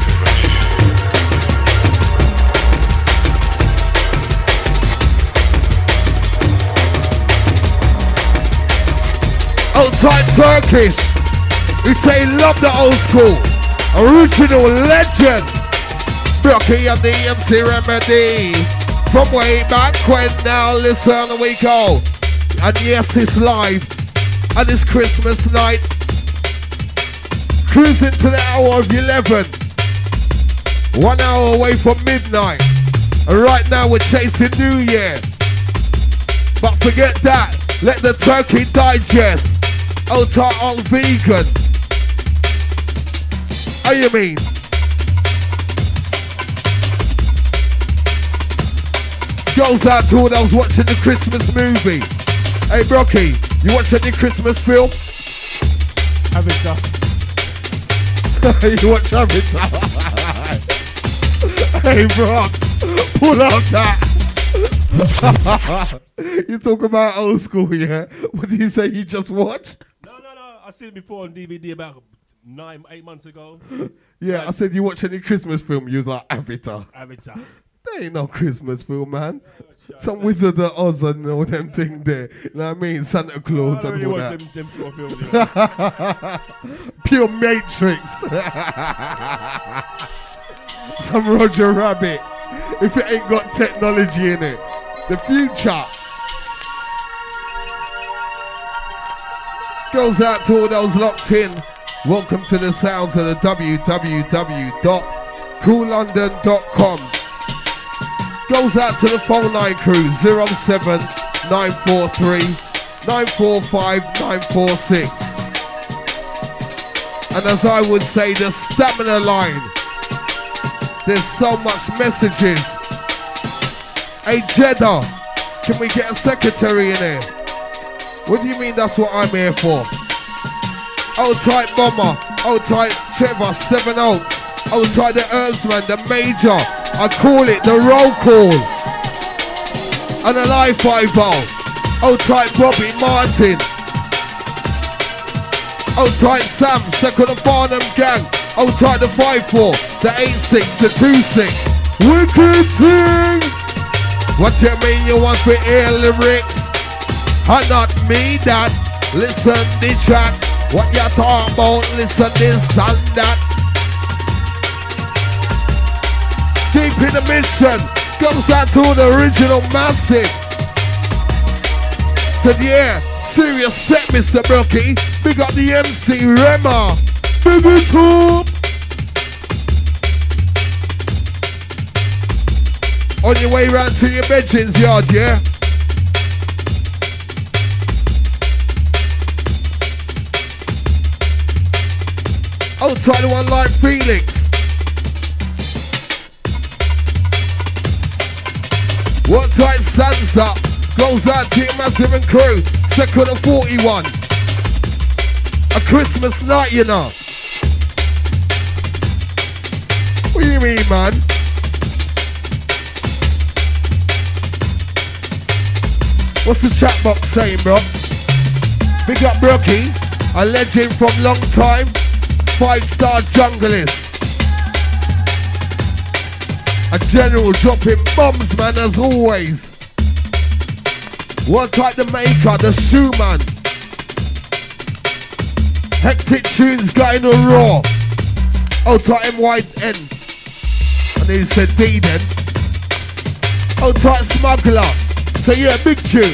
Old time Turkish. We say love the old school. Original legend. Rocky and the MC Remedy. From way back when, now listen we go. And yes, it's live. And it's Christmas night. Cruising to the hour of 11. 1 hour away from midnight. And right now we're chasing New Year. But forget that. Let the turkey digest. Ultra on vegan. How you mean? Goes out to all those watching the Christmas movie. Hey, Brocky, you watching the Christmas film? Avatar. You watch Avatar? Hey, Brock, pull out that. You talk about old school, yeah? What did you say you just watched? No. I seen it before on DVD about 8 months ago. Yeah, I said you watch any Christmas film, you was like Avatar. Avatar. There ain't no Christmas film, man. Some Wizard of Oz and all them things there. You know what I mean? Santa Claus and all that. Them sort of films, Pure Matrix. Some Roger Rabbit. If it ain't got technology in it. The future. Goes out to all those locked in. Welcome to the sounds of the www.coollondon.com. Goes out to the phone line crew 07 943 945 946. And as I would say, the stamina line. There's so much messages. Hey Jeddah, can we get a secretary in here? What do you mean that's what I'm here for? Old tight Bomber, old tight Trevor, 7 Oaks, old tight the Herbsman, the Major, I call it the roll call. And a live 5-0, old tight Bobby Martin, old tight Sam, second of Farnham Gang, old tight the 5-4, the 8-6, the 2-6, wicked thing. What you mean you want to hear lyrics? And not me that. Listen the track. What you talk about? Listen this and that. Deep in the mission. Comes out to the original massive. Said yeah, serious set Mr. Brookie. Big up the MC Rema. Big it up. On your way round to your bedroom's yard, yeah? Oh, try the one like Felix. What time stands up? Goes out to your massive and crew. Second of 41. A Christmas night, you know. What do you mean, man? What's the chat box saying, bro? Big up Brookie, a legend from long time. 5-star junglist. A general dropping bombs, man, as always. One type the maker, the shoe man. Hectic tunes going on raw. Oh, type MYN. And he said D then. Oh, type smuggler. So yeah, big tune.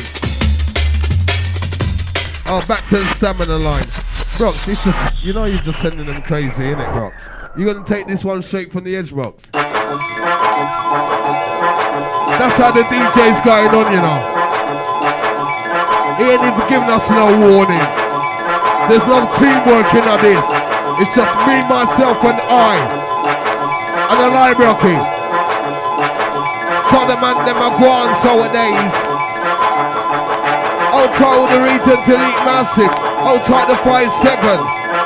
Oh, back to the stamina line. Brox, it's just, you know you're just sending them crazy, innit, Brox? You're gonna take this one straight from the edge, Brox. That's how the DJ's going on, you know. He ain't even giving us no warning. There's no teamwork in this. It's just me, myself, and I. And the library. So the man, them are gone nowadays. I'll try all the region to eat massive. I'll try the 5-7.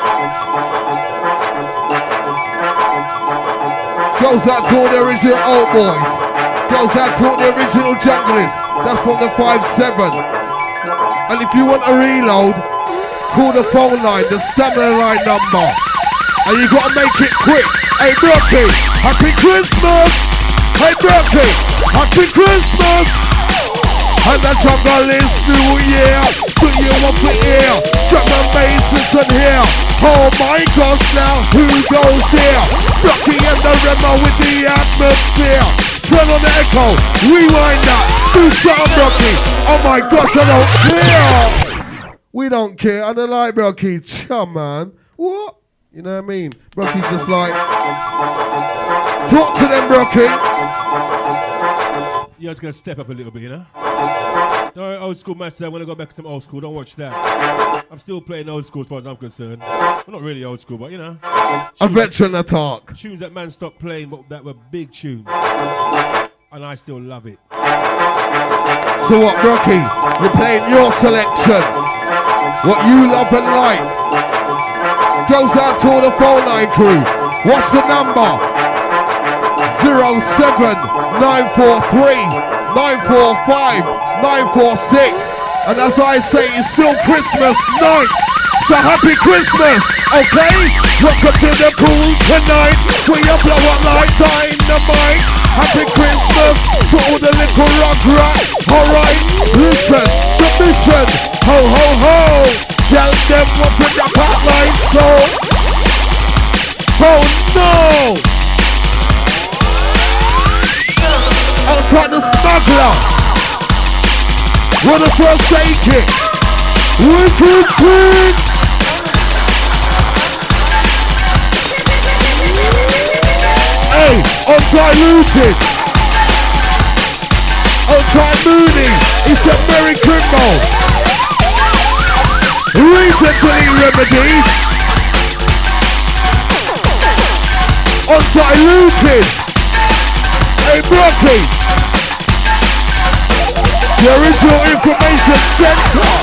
Goes out to all the original old boys. Goes out to all the original junglers. That's from the 5-7. And if you want a reload, call the phone line, the stamina line number. And you gotta make it quick. Hey Brookie, happy Christmas! Hey Brookie, happy Christmas! And the jungle is new year. Do you want to hear? Drum and bass listen here. Oh my gosh now, who goes here? Brookie and the Remo with the atmosphere. Turn on the echo, rewind that. Do something Brookie. Oh my gosh, I don't care. We don't care. And the like Brookie, chum man. What? You know what I mean? Brookie's just like, talk to them, Brookie. Yeah, it's going to step up a little bit, you know? No, old school master, when I go back to some old school, don't watch that. I'm still playing old school as far as I'm concerned. Well, not really old school, but you know. A veteran attack. Tunes that man stopped playing, but that were big tunes. And I still love it. So what, Brookie? You're playing your selection. What you love and like. Goes out to all the phone line crew. What's the number? 07943-945-946. And as I say, it's still Christmas night. So happy Christmas, okay? Welcome to the pool tonight. We blow up like dynamite. Happy Christmas to all the little rock right. Alright, listen, the mission. Ho, ho, ho. Tell them what with the hotline, so. Oh no! I'll try the smuggler. We're the first take it. Wicked twin. Hey, undiluted. I'll try Mooney. It's a Merry Criminal. Recently remedies. Undiluted. Hey Brookie. The original information center.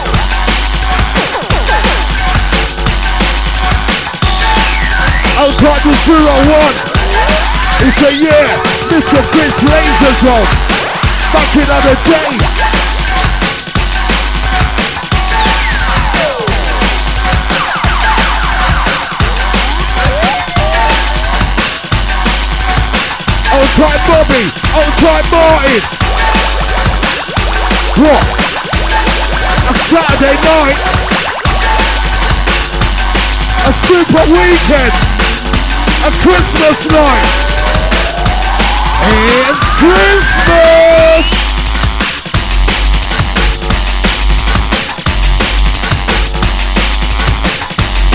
I'll try the 01. It's a yeah, Mr. Chris Laser Zone. Back in other day. I'll try Bobby, I'll try Martin. What? A Saturday night? A super weekend? A Christmas night? It's Christmas!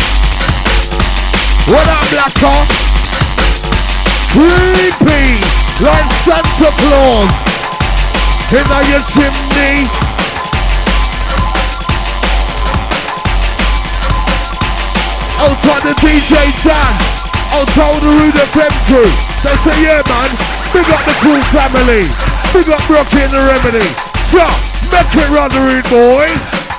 What up, Blacker? Creepy! like Santa Claus in your chimney. Outside the DJ Dan, outside the Rude FM crew. They say, yeah man, big up the cool family, big up Rocky and the Remedy. Chop, make it run the Rude boys.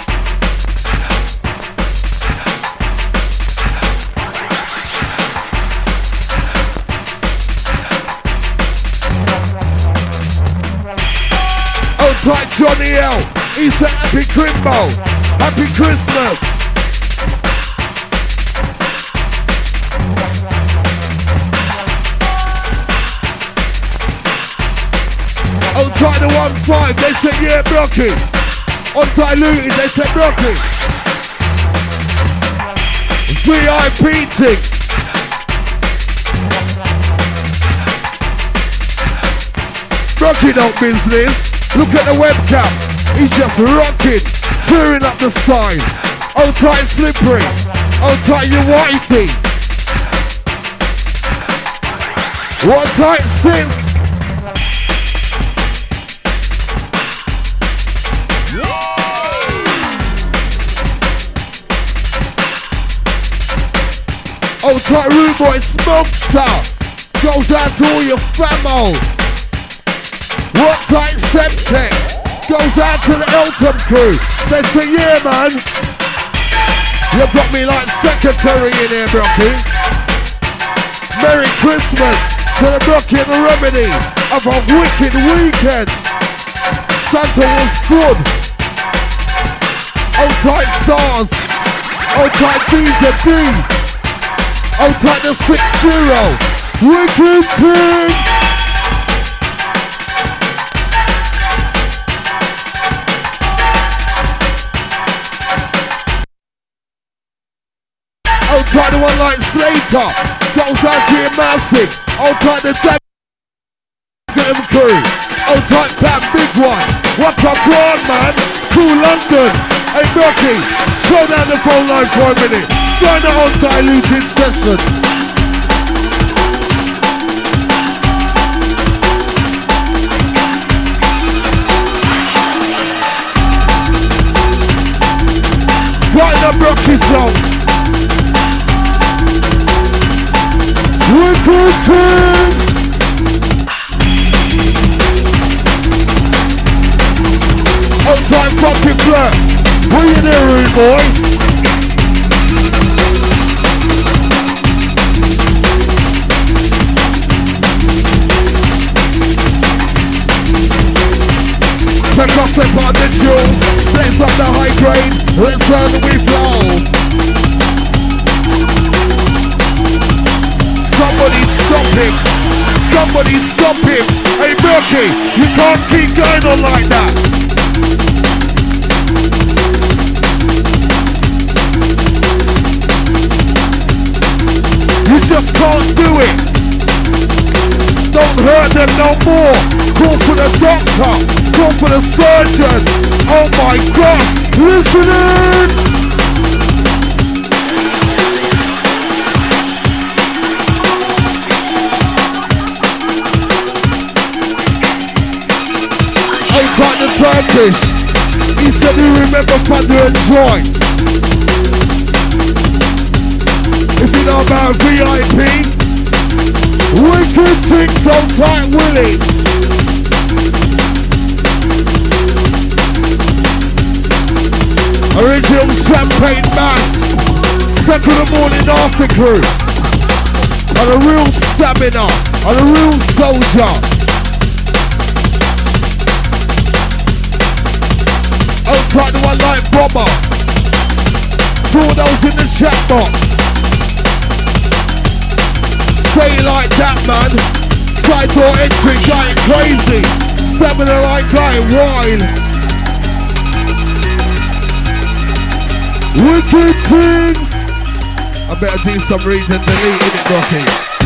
Outside Johnny L, he said happy Crimbo, happy Christmas. Outside the 1-5, they said yeah Brocky. Undiluted, they said Brocky. VIP tick. Brocky don't business. Look at the webcam. He's just rocking, tearing up the sign. Outside Slippery. Outside your wifey. One tight sis. Old tight Rude Boy Smokestar goes out to all your famo. What tight Septic goes out to the Elton crew. They say, yeah man, you got me like secretary in here, Brocky. Merry Christmas to the Brocky and the Remedy of a wicked weekend. Santa was good. Old tight Stars, old tight D. Outside the 6-0, wicked team! Outside the one like Slater, goes out to your massive. Outside the Dagenham crew, outside that big one. What a broad man, cool London. Hey Brocky, show down the phone line for a minute. Join the undiluted session. Right the Brocky song. Wicked team. Outside fucking flirt. Where you there, Rude boy? Check off the jewels, let's up the high grade, let's learn that we flow. Somebody stop him, somebody stop him. Hey Brocky, you can't keep going on like that. You just can't do it. Don't hurt them no more. Call for the doctor. Call for the surgeon. Oh my God. Listen in. Outside the Turkish. He said he remember Thunder and Joy. If you know about VIP, wicked things on tight Willie. Original champagne mass, second of morning after crew. On a real stamina, on a real soldier. Outside the one like Bomber. All those in the chat box. Say it like that, man. Side door entry, going crazy. Stamina like going wild. Wicked thing. I better do some reading and deleting it, Rocky.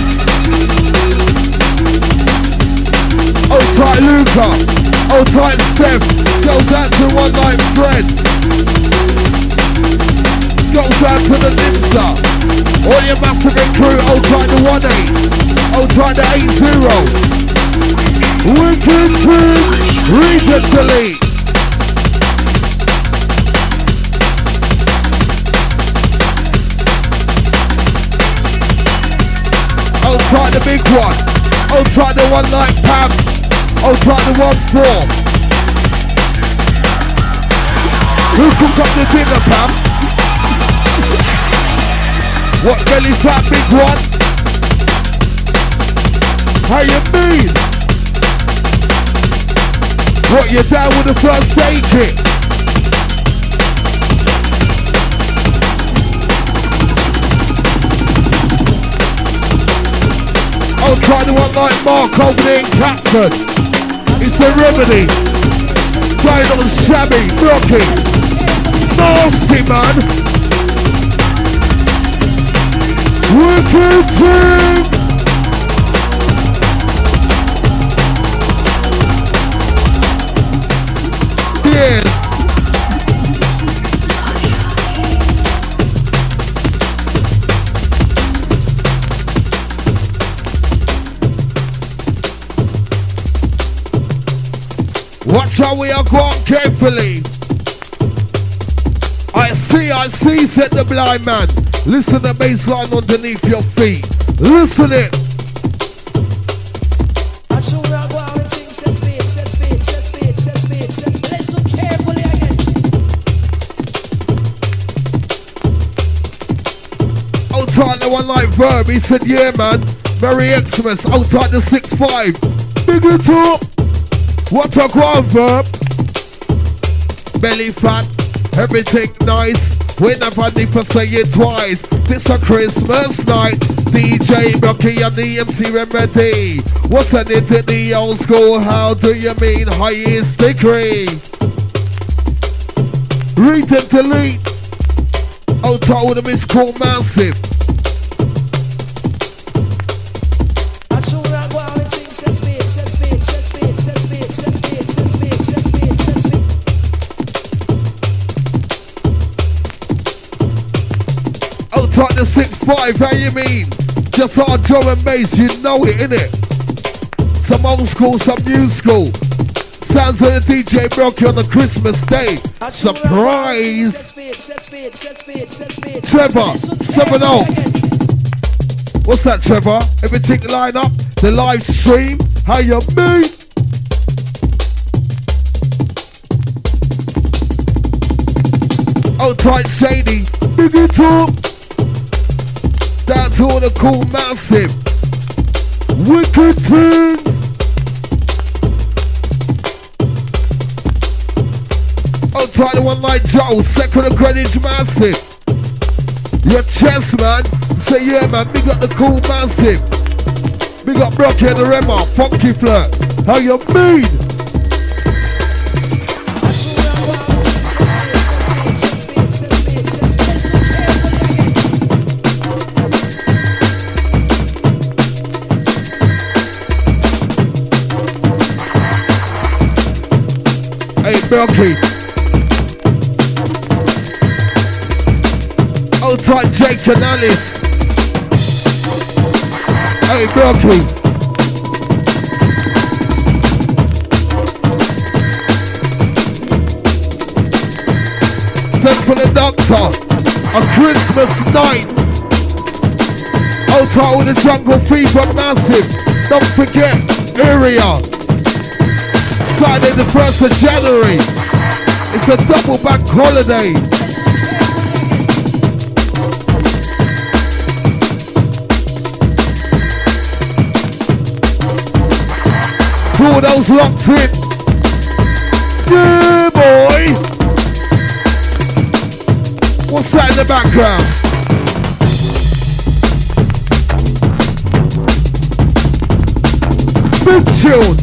Oh, tight Luca. Oh, tight Steph. Goes out to one like Fred. Goes out to the Ninja. All your massive crew, oh, tight the 1-8. Oh, tight the 8-0. Wicked Twin, Regent Delete. I'll try the big one. I'll try the one like Pam. I'll try the 1-4. Who cooked up the dinner, Pam? What belly fat big one? How you mean? What, you down with the first aid kit? I'll try the one like Mark over there in Captain. It's a remedy. Trying on shabby, rocky. Nasty, man. Wicked Team. Yes. Watch how we are going carefully. I see, said the blind man. Listen the bass line underneath your feet. Listen it. Listen carefully again. Outside the one like Verb, he said, yeah man. Merry Xmas, outside the 6'5". Big it up. What a ground Verb. Belly fat, everything nice. We never need to say it twice. This a Christmas night. DJ Rocky and the MC Remedy. What's an it in the old school? How do you mean highest degree? Read and delete. Outside with them is called massive. Outside the 6'5", how you mean? Just hard drum and bass, you know it, innit? Some old school, some new school. Sounds of the DJ Rocky on the Christmas day. Surprise! Trevor, 7-0. What's that, Trevor? Everything line up? The live stream? How you mean? Outside Shady, big it up. Down to all the cool massive. Wicked Team. I'll try the one like Joe, second of Greenwich massive. Your chest man. Say yeah man, big up the cool massive. Big up Brocky and the Rema, Funky Flirt. How you mean? Brocky. Outside Jake and Alice. Hey Brocky. Send for the doctor. A Christmas night. Outside with the Jungle Fever massive. Don't forget area. Friday the 1st of January. It's a double bank holiday. To all those locked in. Yeah boy. What's that in the background? Big tune.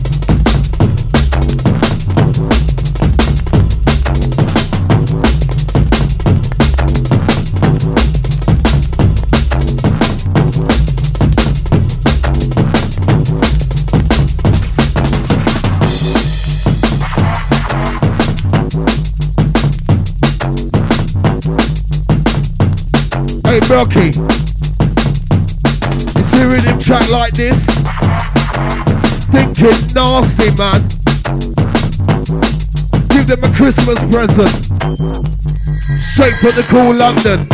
Brocky, you see a rhythm track like this? stinking nasty, man. Give them a Christmas present. Straight from the cool London.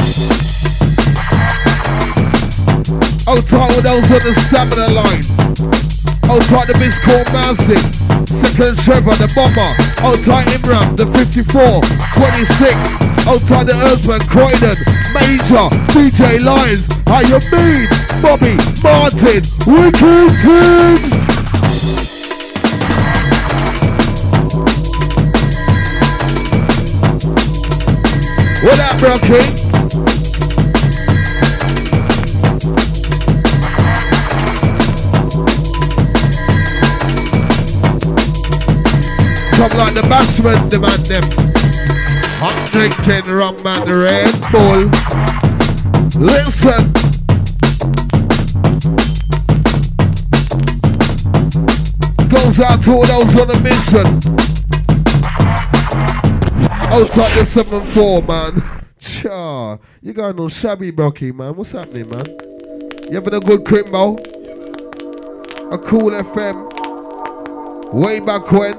I'll try with those on the stamina line. I'll try the Miss Call Mousy. Second Trevor, the bomber. I'll try Imram, the 54, 26. I'll try the Earthman, Croydon, Major, DJ Lions. How you mean? Bobby, Martin, Wicked Tunes. What up, Rocky? Come like the Bashman, demand them. I'm drinking rum and Red Bull. Listen. Goes out to all those on a mission. Outside the 7-4, man. Cha, you going on shabby, Brocky, man. What's happening, man? You having a good crimbo? A cool FM? Way back when?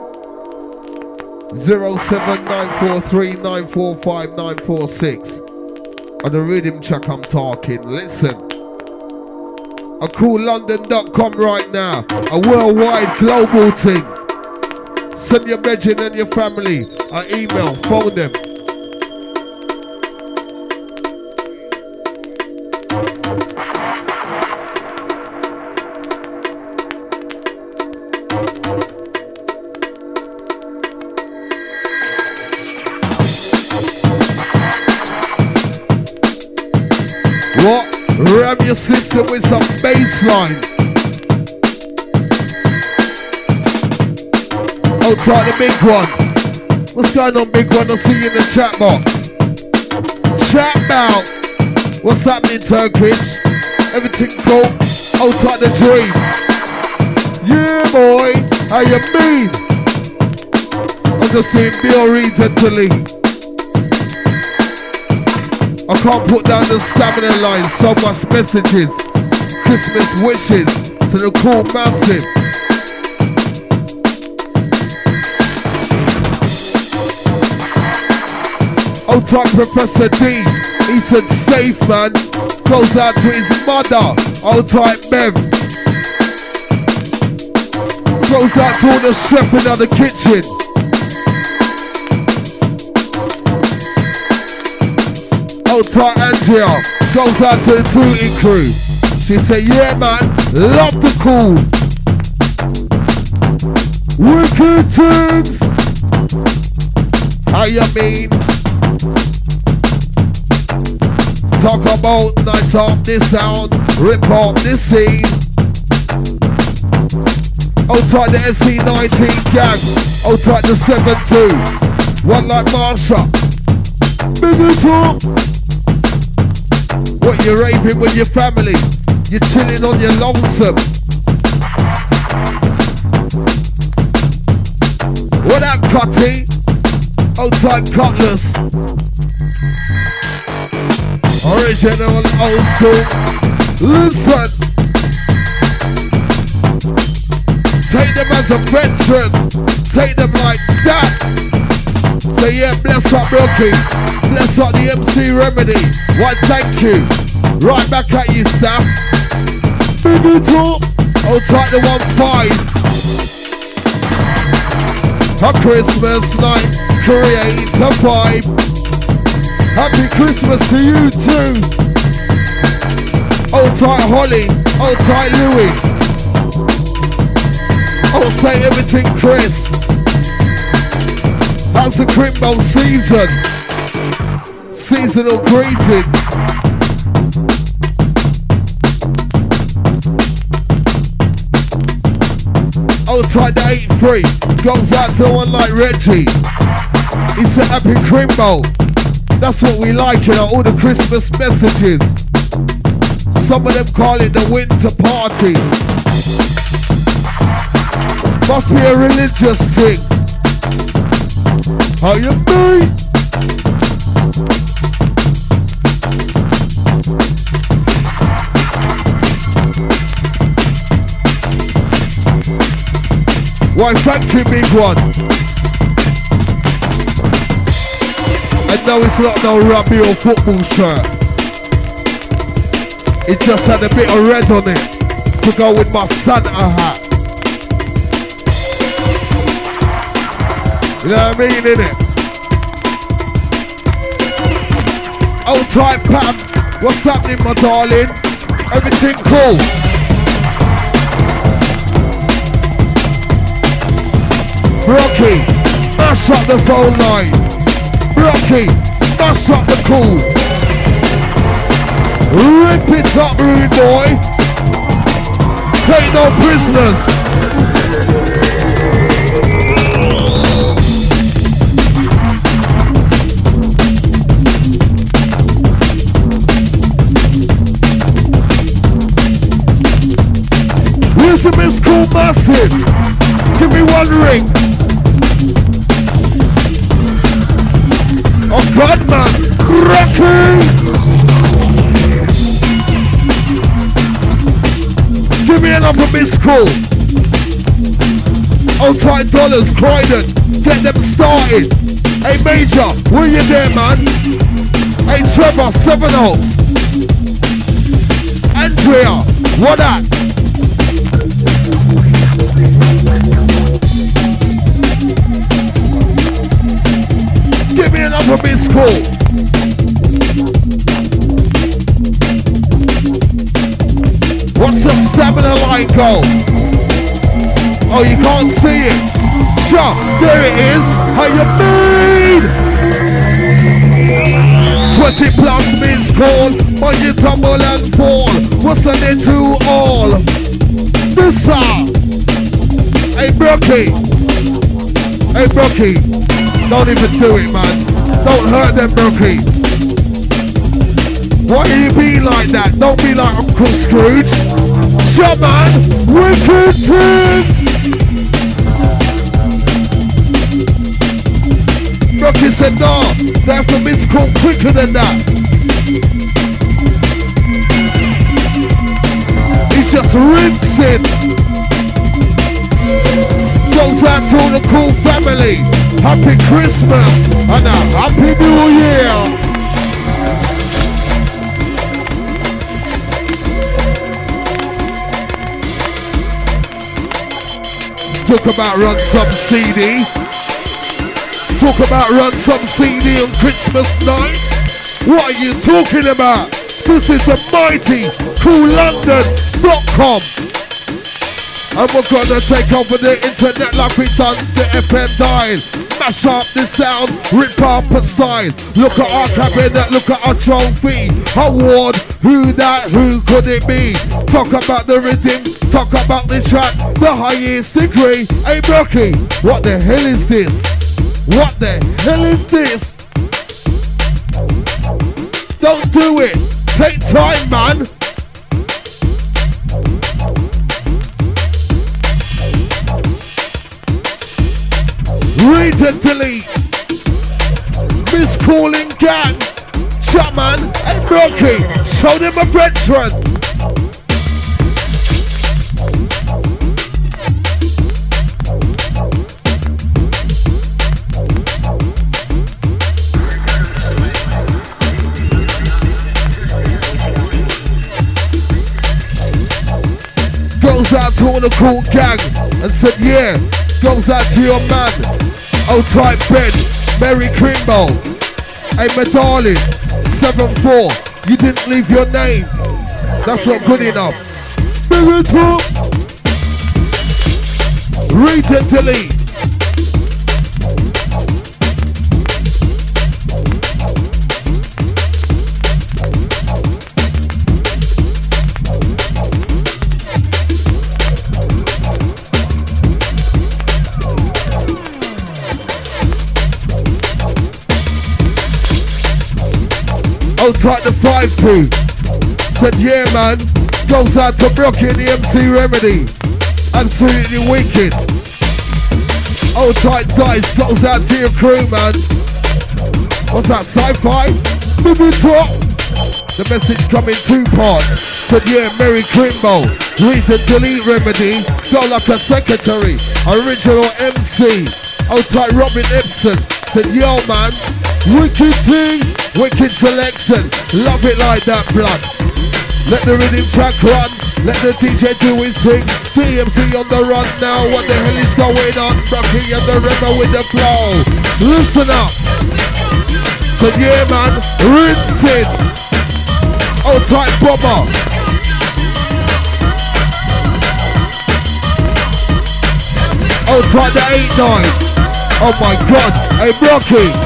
07943945946. On the rhythm check I'm talking. Listen. A coollondon.com right now. A worldwide global thing. Send your brethren and your family an email, phone them. What? Ram your system with some bassline. I'll try the big one. What's going on, big one? I'll see you in the chat box. Chat bout. What's happening, Turkish? Everything cool? I'll try the dream. Yeah, boy. How you mean? I'm just seeing Bill reason to leave. I can't put down the stamina line, so much messages. Christmas wishes to the cool massive. Old type Professor D, he said safe, man. Goes out to his mother, old type Bev. Goes out to all the chef in the kitchen. Old tight Andrea goes out to the Tootie crew. She said, yeah, man, love the cool. Wicked Tunes. How you mean? Talk about nice off this sound, rip off this scene. Old tight the SC19 gang. Old tight the 7-2. One like Marsha. Bigger talk. What, you're raving with your family? You're chilling on your lonesome. What up, Cutty? Old type Cutlass. Original old school. Listen. Take them as a veteran. Take them like that. Say yeah, bless up Rocky. Bless up the MC Remedy. Why thank you. Right back at you, staff. Bigger talk. I'll take the 1-5. A Christmas night. Create a vibe. Happy Christmas to you too. Old tight Holly. Old tight Louie. I'll say everything Chris. How's the Crimbo season? Seasonal greetings. I'll try the 8-3. Goes out to one like Reggie. He said happy Crimbo. That's what we like in all the Christmas messages. Some of them call it the winter party. Must be a religious thing. How you mean? Why, thank you, big one. I know it's not no rugby or football shirt. It just had a bit of red on it to go with my Santa hat. You know what I mean, innit? Old tight Pam, what's happening, my darling? Everything cool? Rocky, mash up the phone line. Rocky, mash up the cool. Rip it up, rude boy. Take no prisoners. Wisdom is cool, massive. Give me one ring. Oh God, man. Rocky. Give me another miss call. Old tight dollars, Croydon. Get them started. Hey Major, where you there, man? Hey Trevor, 7-0. Andrea, what that? Give me another miss call. What's the stamina line go? Oh, you can't see it. Sure, there it is. How you mean? 20 plus miss call. Mind you tumble and fall. What's the name to all? This Hey Brookie. Hey Brookie. Don't even do it, man. Don't hurt them, Brookie. Why are you being like that? Don't be like Uncle Scrooge. Shut man, wicked team. Brookie said no, they have to miss call quicker than that. He's just rinsing. Goes out to the cool family. Happy Christmas and a Happy New Year. Talk about run some CD. Talk about run some CD on Christmas night. What are you talking about? This is the mighty CoolLondon.com. And we're gonna take over the internet like we done the FM dial. Mash up the sound, rip up a style. Look at our cabinet, look at our trophy. Award, who that, who could it be? Talk about the rhythm, talk about the track, the highest degree. Hey Brookie, what the hell is this? What the hell is this? Don't do it, take time, man. Read and delete. Miscalling gang. Chapman and Brookie. Show them a veteran. Goes out to all the cool gang and said, yeah. Goes out to your man. Old tight Ben, Mary Crimbo. Hey my darling, 7-4. You didn't leave your name. That's not good enough. Bring it up. Read and delete. Old tight the 5-2. Said yeah man. Goes out to Brookie and the MC Remedy. Absolutely wicked. Old tight dice goes out to your crew man. What's that, sci-fi? Movie top. The message come in 2 parts. Said yeah, Merry Crimbo. Read and delete Remedy. go like a secretary. Original MC. Outside Robin Ibsen. Said, yo, man. Wicked thing. Wicked selection. Love it like that, blood. Let the rhythm track run. Let the DJ do his thing. DMC on the run now. What the hell is going on? Rocky and the river with the flow. Listen up. So yeah, man. Rinse it. Outside Bobber. Outside the 8-9. Oh my God. Hey, Rocky.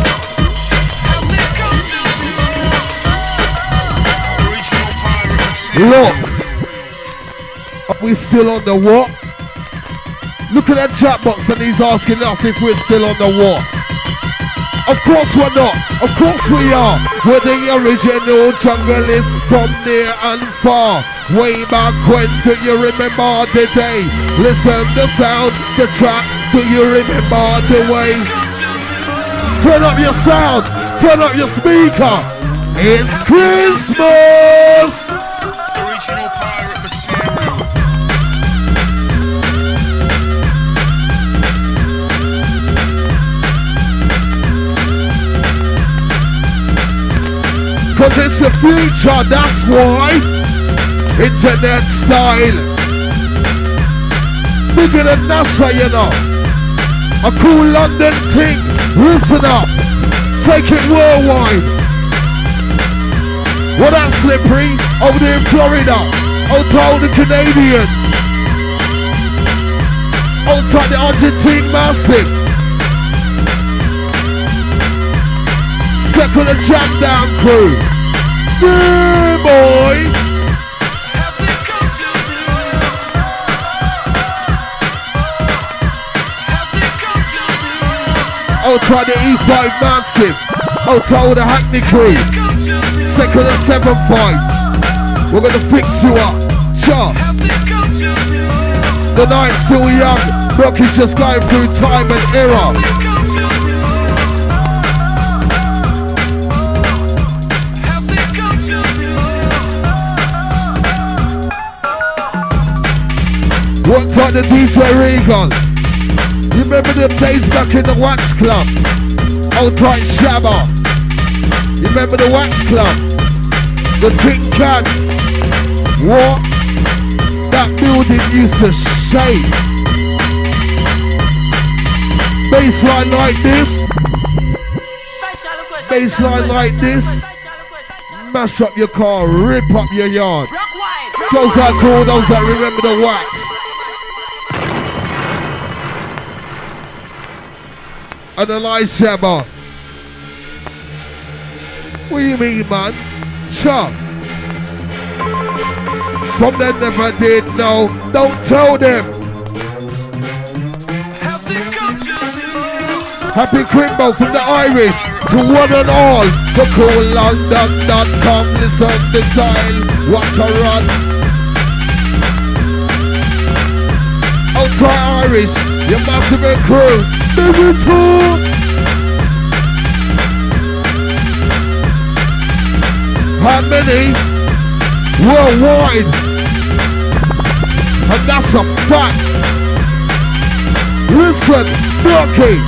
Look, are we still on the what? Look at that chat box and he's asking us if we're still on the what. Of course we're not. Of course we are. We're the original junglist from near and far. Way back when, do you remember the day? Listen the sound, the track, do you remember the way? Turn up your sound, turn up your speaker. It's Christmas! Cause it's the future, that's why. Internet style. Bigger than NASA, you know. A cool London thing. Listen up. Take it worldwide. What that Slippery? Over there in Florida. Out to all the Canadians. Out to the Argentine massive. Second and jam down crew. Yeah, boy. I'll try the E5 massive. I'll tell the Hackney crew. Second and 7-5. We're gonna fix you up. Sure. The night's still young. Rocky's just going through time and era. Worked on the DJ Regal. You remember the days back in the Wax Club? Outright Shabba. You remember the Wax Club? The Tin Can. What? That building used to shake. Baseline like this. Baseline like this. Mash up your car, rip up your yard. Goes out to all those that remember the Wax. Analyze Shabba. What do you mean, man? Chuck. From them never did know. Don't tell them. Happy Crimbo from the Irish to one and all. The cool London.com. Listen the style. What a run. Ultra Irish. Your massive crew. Baby tour. How many? Worldwide. And that's a fact. Listen, Rocky.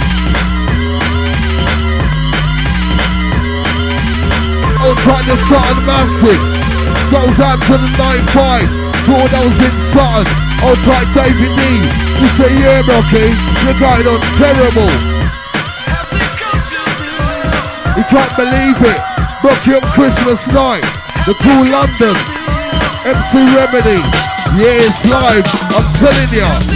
Outside the Sutton massive. Goes out to the 9-5. To all those in Sutton. Outside David D. You say, yeah, Rocky, you're going on terrible. You can't believe it. Rocky on Christmas night. The cool London. MC Remedy. Yeah, it's live. I'm telling ya.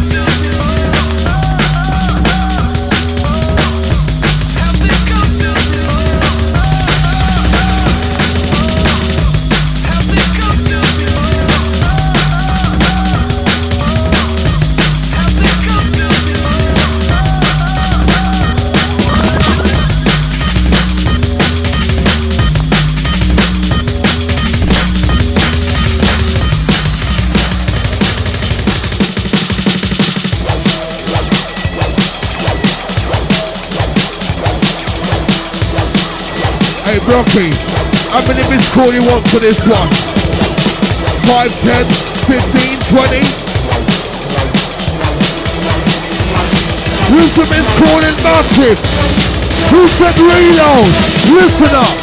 Rocky, how many missed call you want for this one? 5, 10, 15, 20? Listen, it's calling massive. Who said reload? Listen up.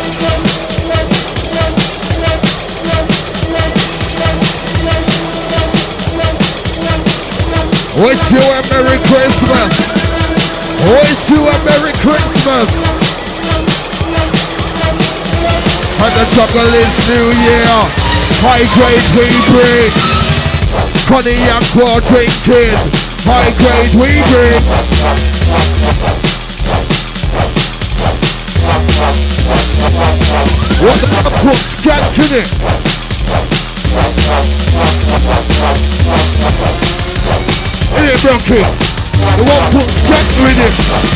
Wish you a Merry Christmas. Wish you a Merry Christmas. And the juggle is New Year. High grade we bring. Cognac we're drinking. High grade we bring. What the fuck put skank in it? In it, Brocky. The one put skank in it.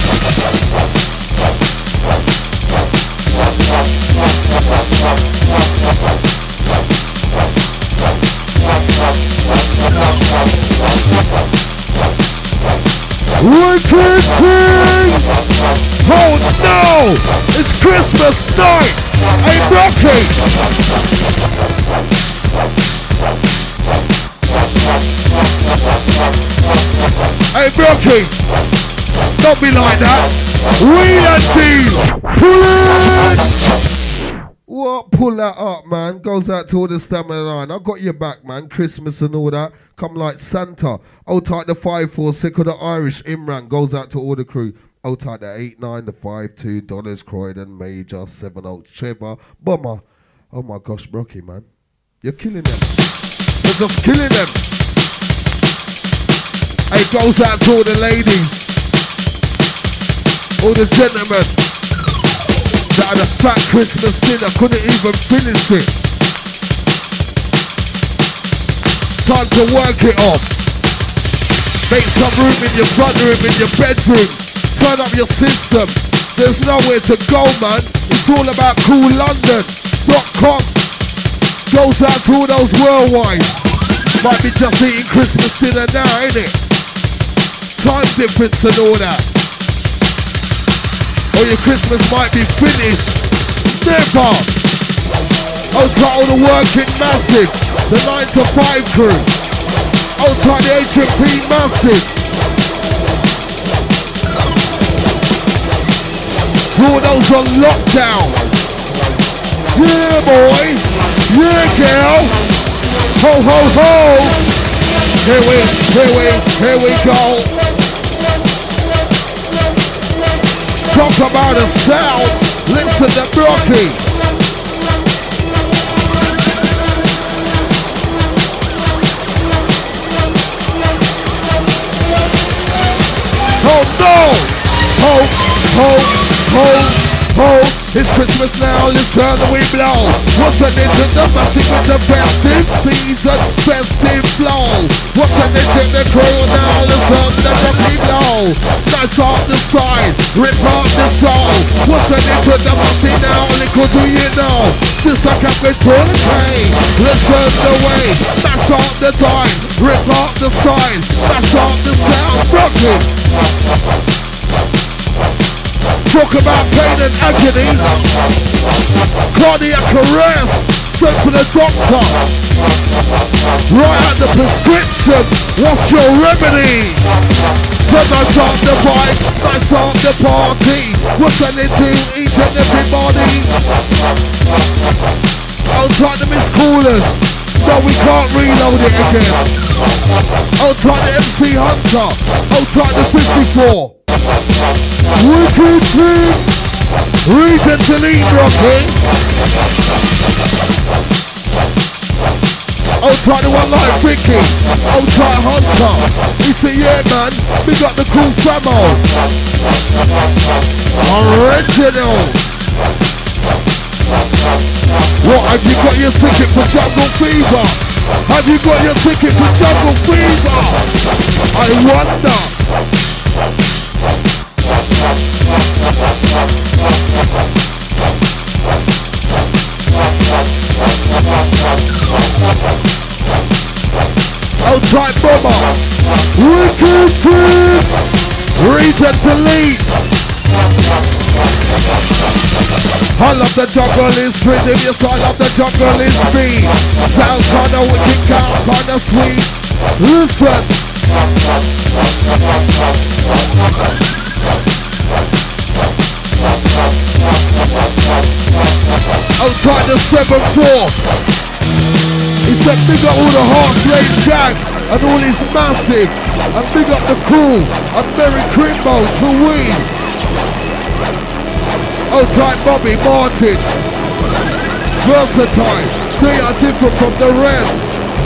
Wicked thing! Oh no! It's Christmas night! Hey Brocky! Hey Brocky! Don't be like that! Wheel and deal! Pull it! What? Pull that up, man. Goes out to all the stamina line. I got your back, man. Christmas and all that. Come like Santa. Old tight the 5-4, sick of the Irish. Imran goes out to all the crew. Old tight the 8-9, the 5-2, Dollars, Croydon, Major, 7-0, Trevor, Bomber. Oh my gosh, Brocky, man. You're killing them. You're just killing them. Hey, goes out to all the ladies. All the gentlemen. That had a fat Christmas dinner, couldn't even finish it. Time to work it off. Make some room in your front room, in your bedroom. Turn up your system. There's nowhere to go, man. It's all about CoolLondon.com. Goes out to all those worldwide. Might be just eating Christmas dinner now, ain't it? Time difference and all that. Or your Christmas might be finished. Never. I'll try all the working massive. The 9 to 5 crew. I'll try the HMP massive. All those on lockdown. Yeah, boy. Yeah, girl. Ho, ho, ho. Here we go. Talk about a sound. Listen to Brocky. Oh no! Ho, ho, ho, ho. It's Christmas now, listen the wind blow. What's an into the massive with the festive season, festive flow. What's an into the crew now, listen the wind blow. Nice off the side, rip off the soul. What's an into the massive now, little do you know. Just like I'm going to the train, listen the way. Mash off the time, rip off the side. Mash off the sound, rocking. Talk about pain and agony. Cardiac arrest. Send for the doctor. Write out the prescription. What's your remedy? Then I start the bike. I start the party. What's I need to each and everybody? I'll try to miss callers. So we can't reload it again. I'll try the MC Hunter. I'll try the 54. Wicked thing. Read and delete, Rocky. I'll try the one like Vicky. I'll try Hunter. He said, yeah man, we got the cool famo. Original. What, have you got your ticket for Jungle Fever? Have you got your ticket for Jungle Fever? I wonder. I'll try Bomber. Wicked team. Read and delete. I love the junglist rhythm, yes I love the junglist beat. Sounds kinda wicked, kinda sweet. Listen, Outside the 7th floor. He said big up all the Hearts Lane gang and all his massive. And big up the crew and Merry Crimbo to we. Outside Bobby Martin. Versatile. They are different from the rest.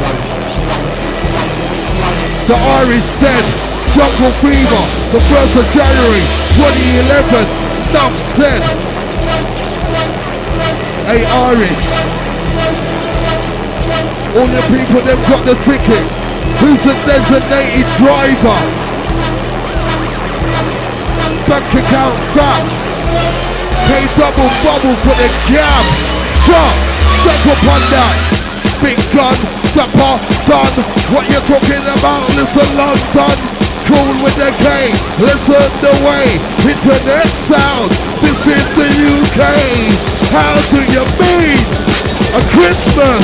The Irish said Jungle Fever, the 1st of January 2011. Enough said. Hey Irish, all the people that got the ticket. Who's the designated driver? Bank account fat. Pay double bubble for the cab. Chop, suck up on that. Big gun, dapper, done. What you talking about? Listen, London. Cool with the K. Listen the way. Internet sound. This is the UK. How do you mean a Christmas?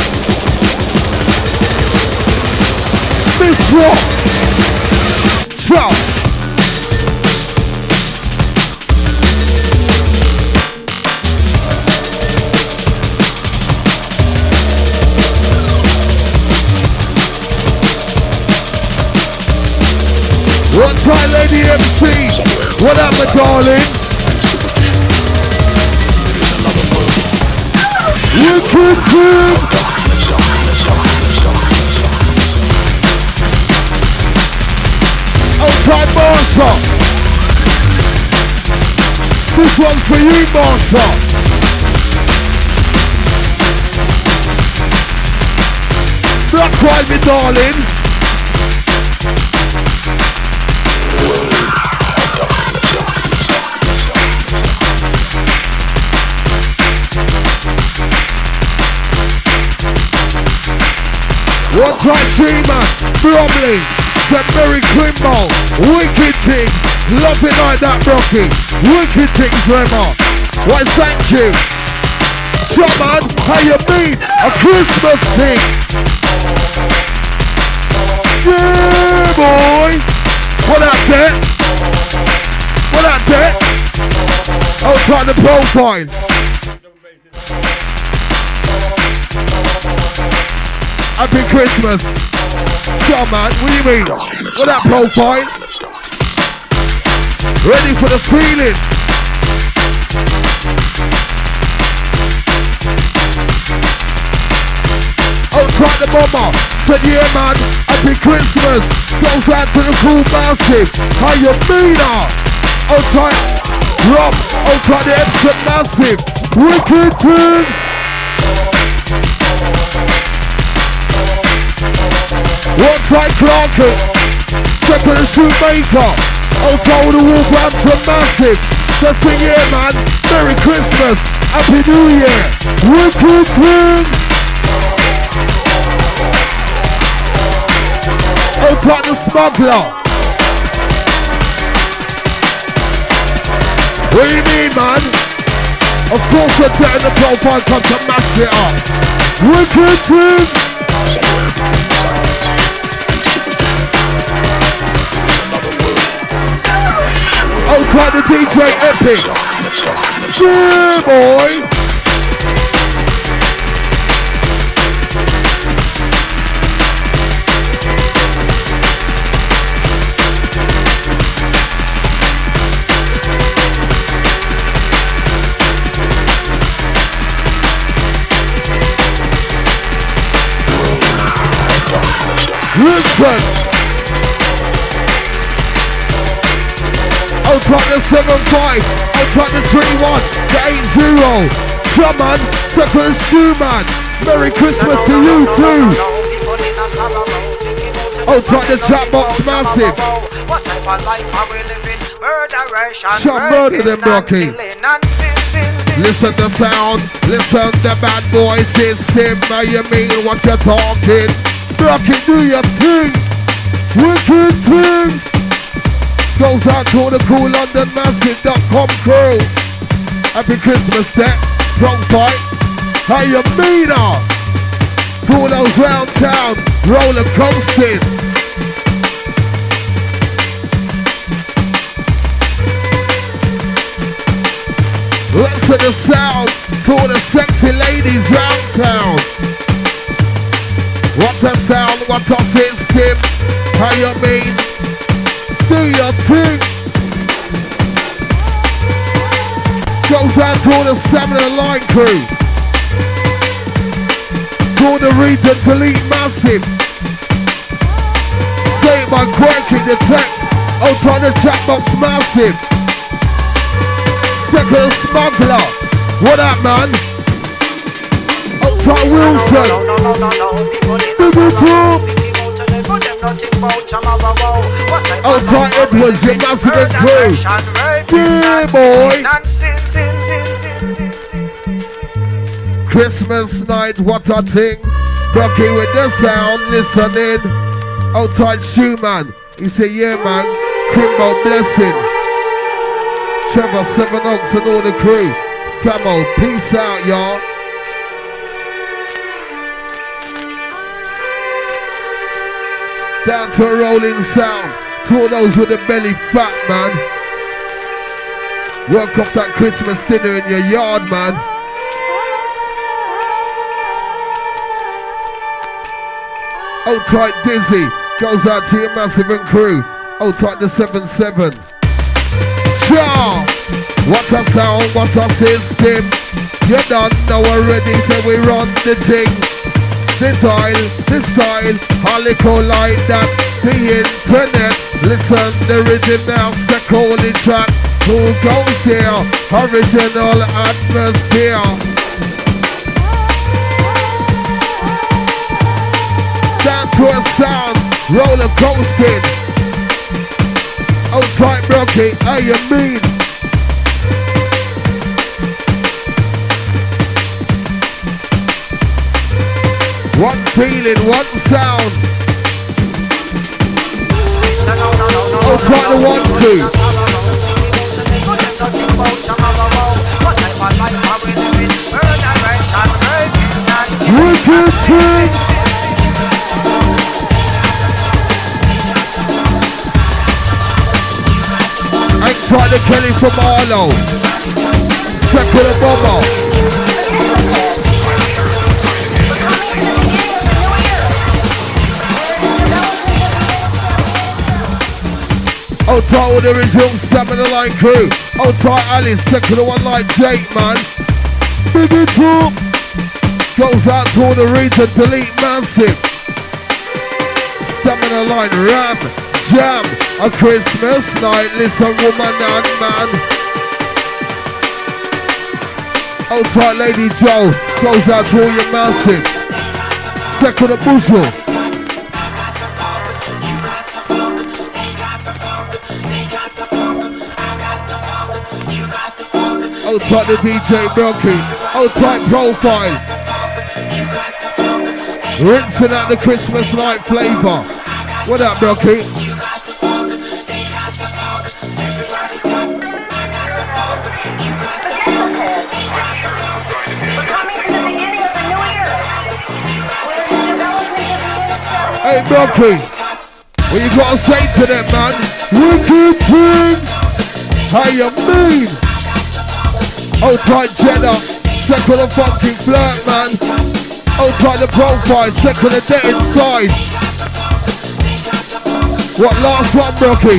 Miss Rock. Chop. One time, Lady MC. What up, my darling? You could do. Outside Marsha. This one's for you, Marsha. Black Ride, me darling. One time G-Man, Bromley, said Merry Crimbo, wicked things, love it like that Rocky, wicked things Rema, why thank you, Shaman, how you mean, a Christmas thing, yeah boy, what that debt, what that debt, outside the profile. Happy Christmas. Sure man, what do you mean? What that profile? Ready for the feeling. Outside the bomber. Said yeah man, happy Christmas. Goes out to the cool massive. How you mean outside Rob, outside the Epsom massive. Wicked tunes. One time Clarkin, second the Shoemaker, outside the Wolverhampton massive. Just sing yeah man, Merry Christmas, Happy New Year, wicked tunes. Outside the Smuggler. What do you mean man? Of course the debt in the profile come to match it up. Wicked tunes. Outside the DJ Epic. Yeah, boy. Listen. Outside the 7-5, outside the 3-1, the 8-0. Shaman, second Shoeman. Merry Christmas to you too. Outside the chat box massive. What type of life are we living? Murderation. Shut murder them, Rocky. Listen the sound, listen the bad boy system. Now you mean what you're talking? Rocky, do your thing. Wicked thing. Goes out to all the cool London Massive.com crew. Happy Christmas, that strong fight. How you mean to all those round town roller coasting. to the sound, to all the sexy ladies round town. What a sound, what a system. How you mean? Do your thing. Goes out to all the Stamina Line crew. To all the region delete massive. Say it by quirking the text. Outside the chat box massive. Second smuggler. What up, man? Outside Wilson. Outside Edwards, your massive and crew. Yeah, boy. Christmas night, what a thing. Rocky with the sound, listening. Outside Shoeman. He said, yeah, man. Crimbo blessing. Trevor, 7 Oaks and all the crew. Famo, peace out, y'all. Down to a rolling sound. To all those with the belly fat, man. Work off that Christmas dinner in your yard, man. Old tight Dizzy. Goes out to your massive and crew. Old tight the 7-7. Sure. What a sound, what a system. You don't know already, so we run the thing. The style, holico like that. The internet, listen the original Secoli track. Who goes here? Original atmosphere. Down to a sound, roller coasting. Outside Rocky, how you mean? One feeling, one sound. Outside the 1-2. Wicked thing. Outside the Kelly from Marlow. Second of Bobo. Old tight with the original Stamina Line crew. Old tight Alice, second one like Jake, man. Big talk. Goes out to all the region, delete massive. Stamina Line, ram, jam. A Christmas night, listen woman and man. Old tight Lady Joe. Goes out to all your massive. Second of Bushel. Old tight the DJ Milky. Old tight profile. Rinsing out the Christmas night flavour. What up, Milky? Hey, Milky. What you gotta say to them, man? Wicked thing. How you mean? Old tight Jenna, second of funky flirt, man. Old tight the profile, second of dead inside. What, last one, Rocky?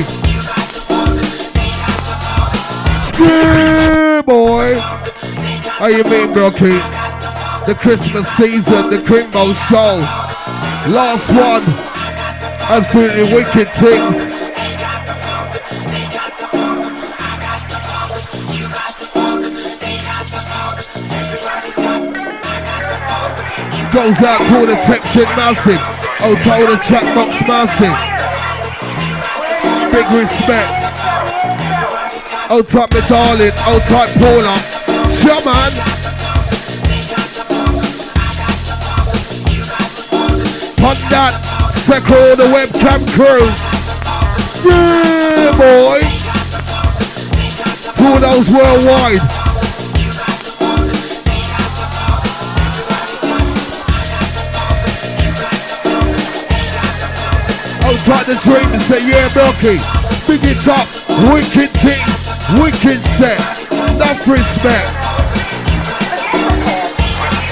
Yeah, boy. How you mean, Rocky? The Christmas season, the Crimbo show. Last one. Absolutely wicked things. Goes out to all the texting massive. Oh, to all the chat box massive. Big respect. Oh, type me darling. Oh, type Paula. Sure, man. On that, second all the webcam crew. Yeah, boy. To all those worldwide. Outside the dream and say, yeah, Milky, big it up, wicked team, wicked set, enough respect.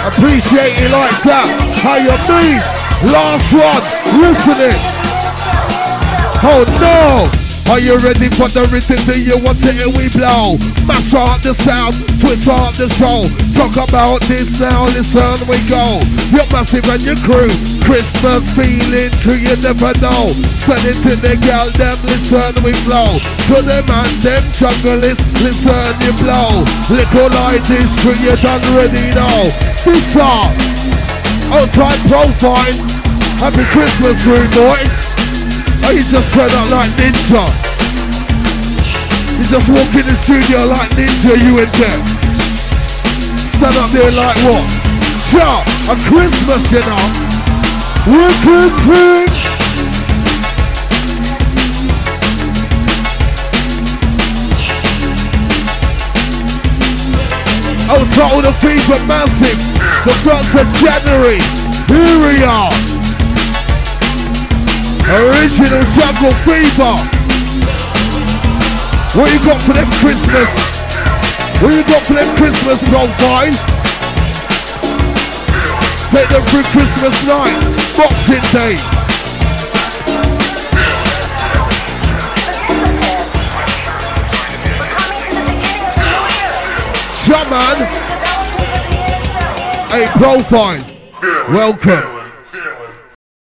Appreciate it like that. How you mean? Last one, listening. Oh no! Are you ready for the rhythm? Do you want it and we blow? Mash out the sound, twist out the show. Talk about this now, listen we go. You're massive and your crew. Christmas feeling true, you never know. Send it to the gal, them listen we flow. To the man, them junglers, listen you blow. Little like this true, you done ready now. This song, outside profile. Happy Christmas, rude boy. Oh, you just turn up like ninja. You just walk in the studio like ninja, you and them. Stand up there like what? Sure, a Christmas, you know. Wicked thing. Oh, to all the fever massive. The 1st of January. Here we are. Original jungle fever. What you got for them Christmas? What you got for them Christmas profile? Take them through Christmas night, Boxing Day. Shaman. Hey, profile. Welcome.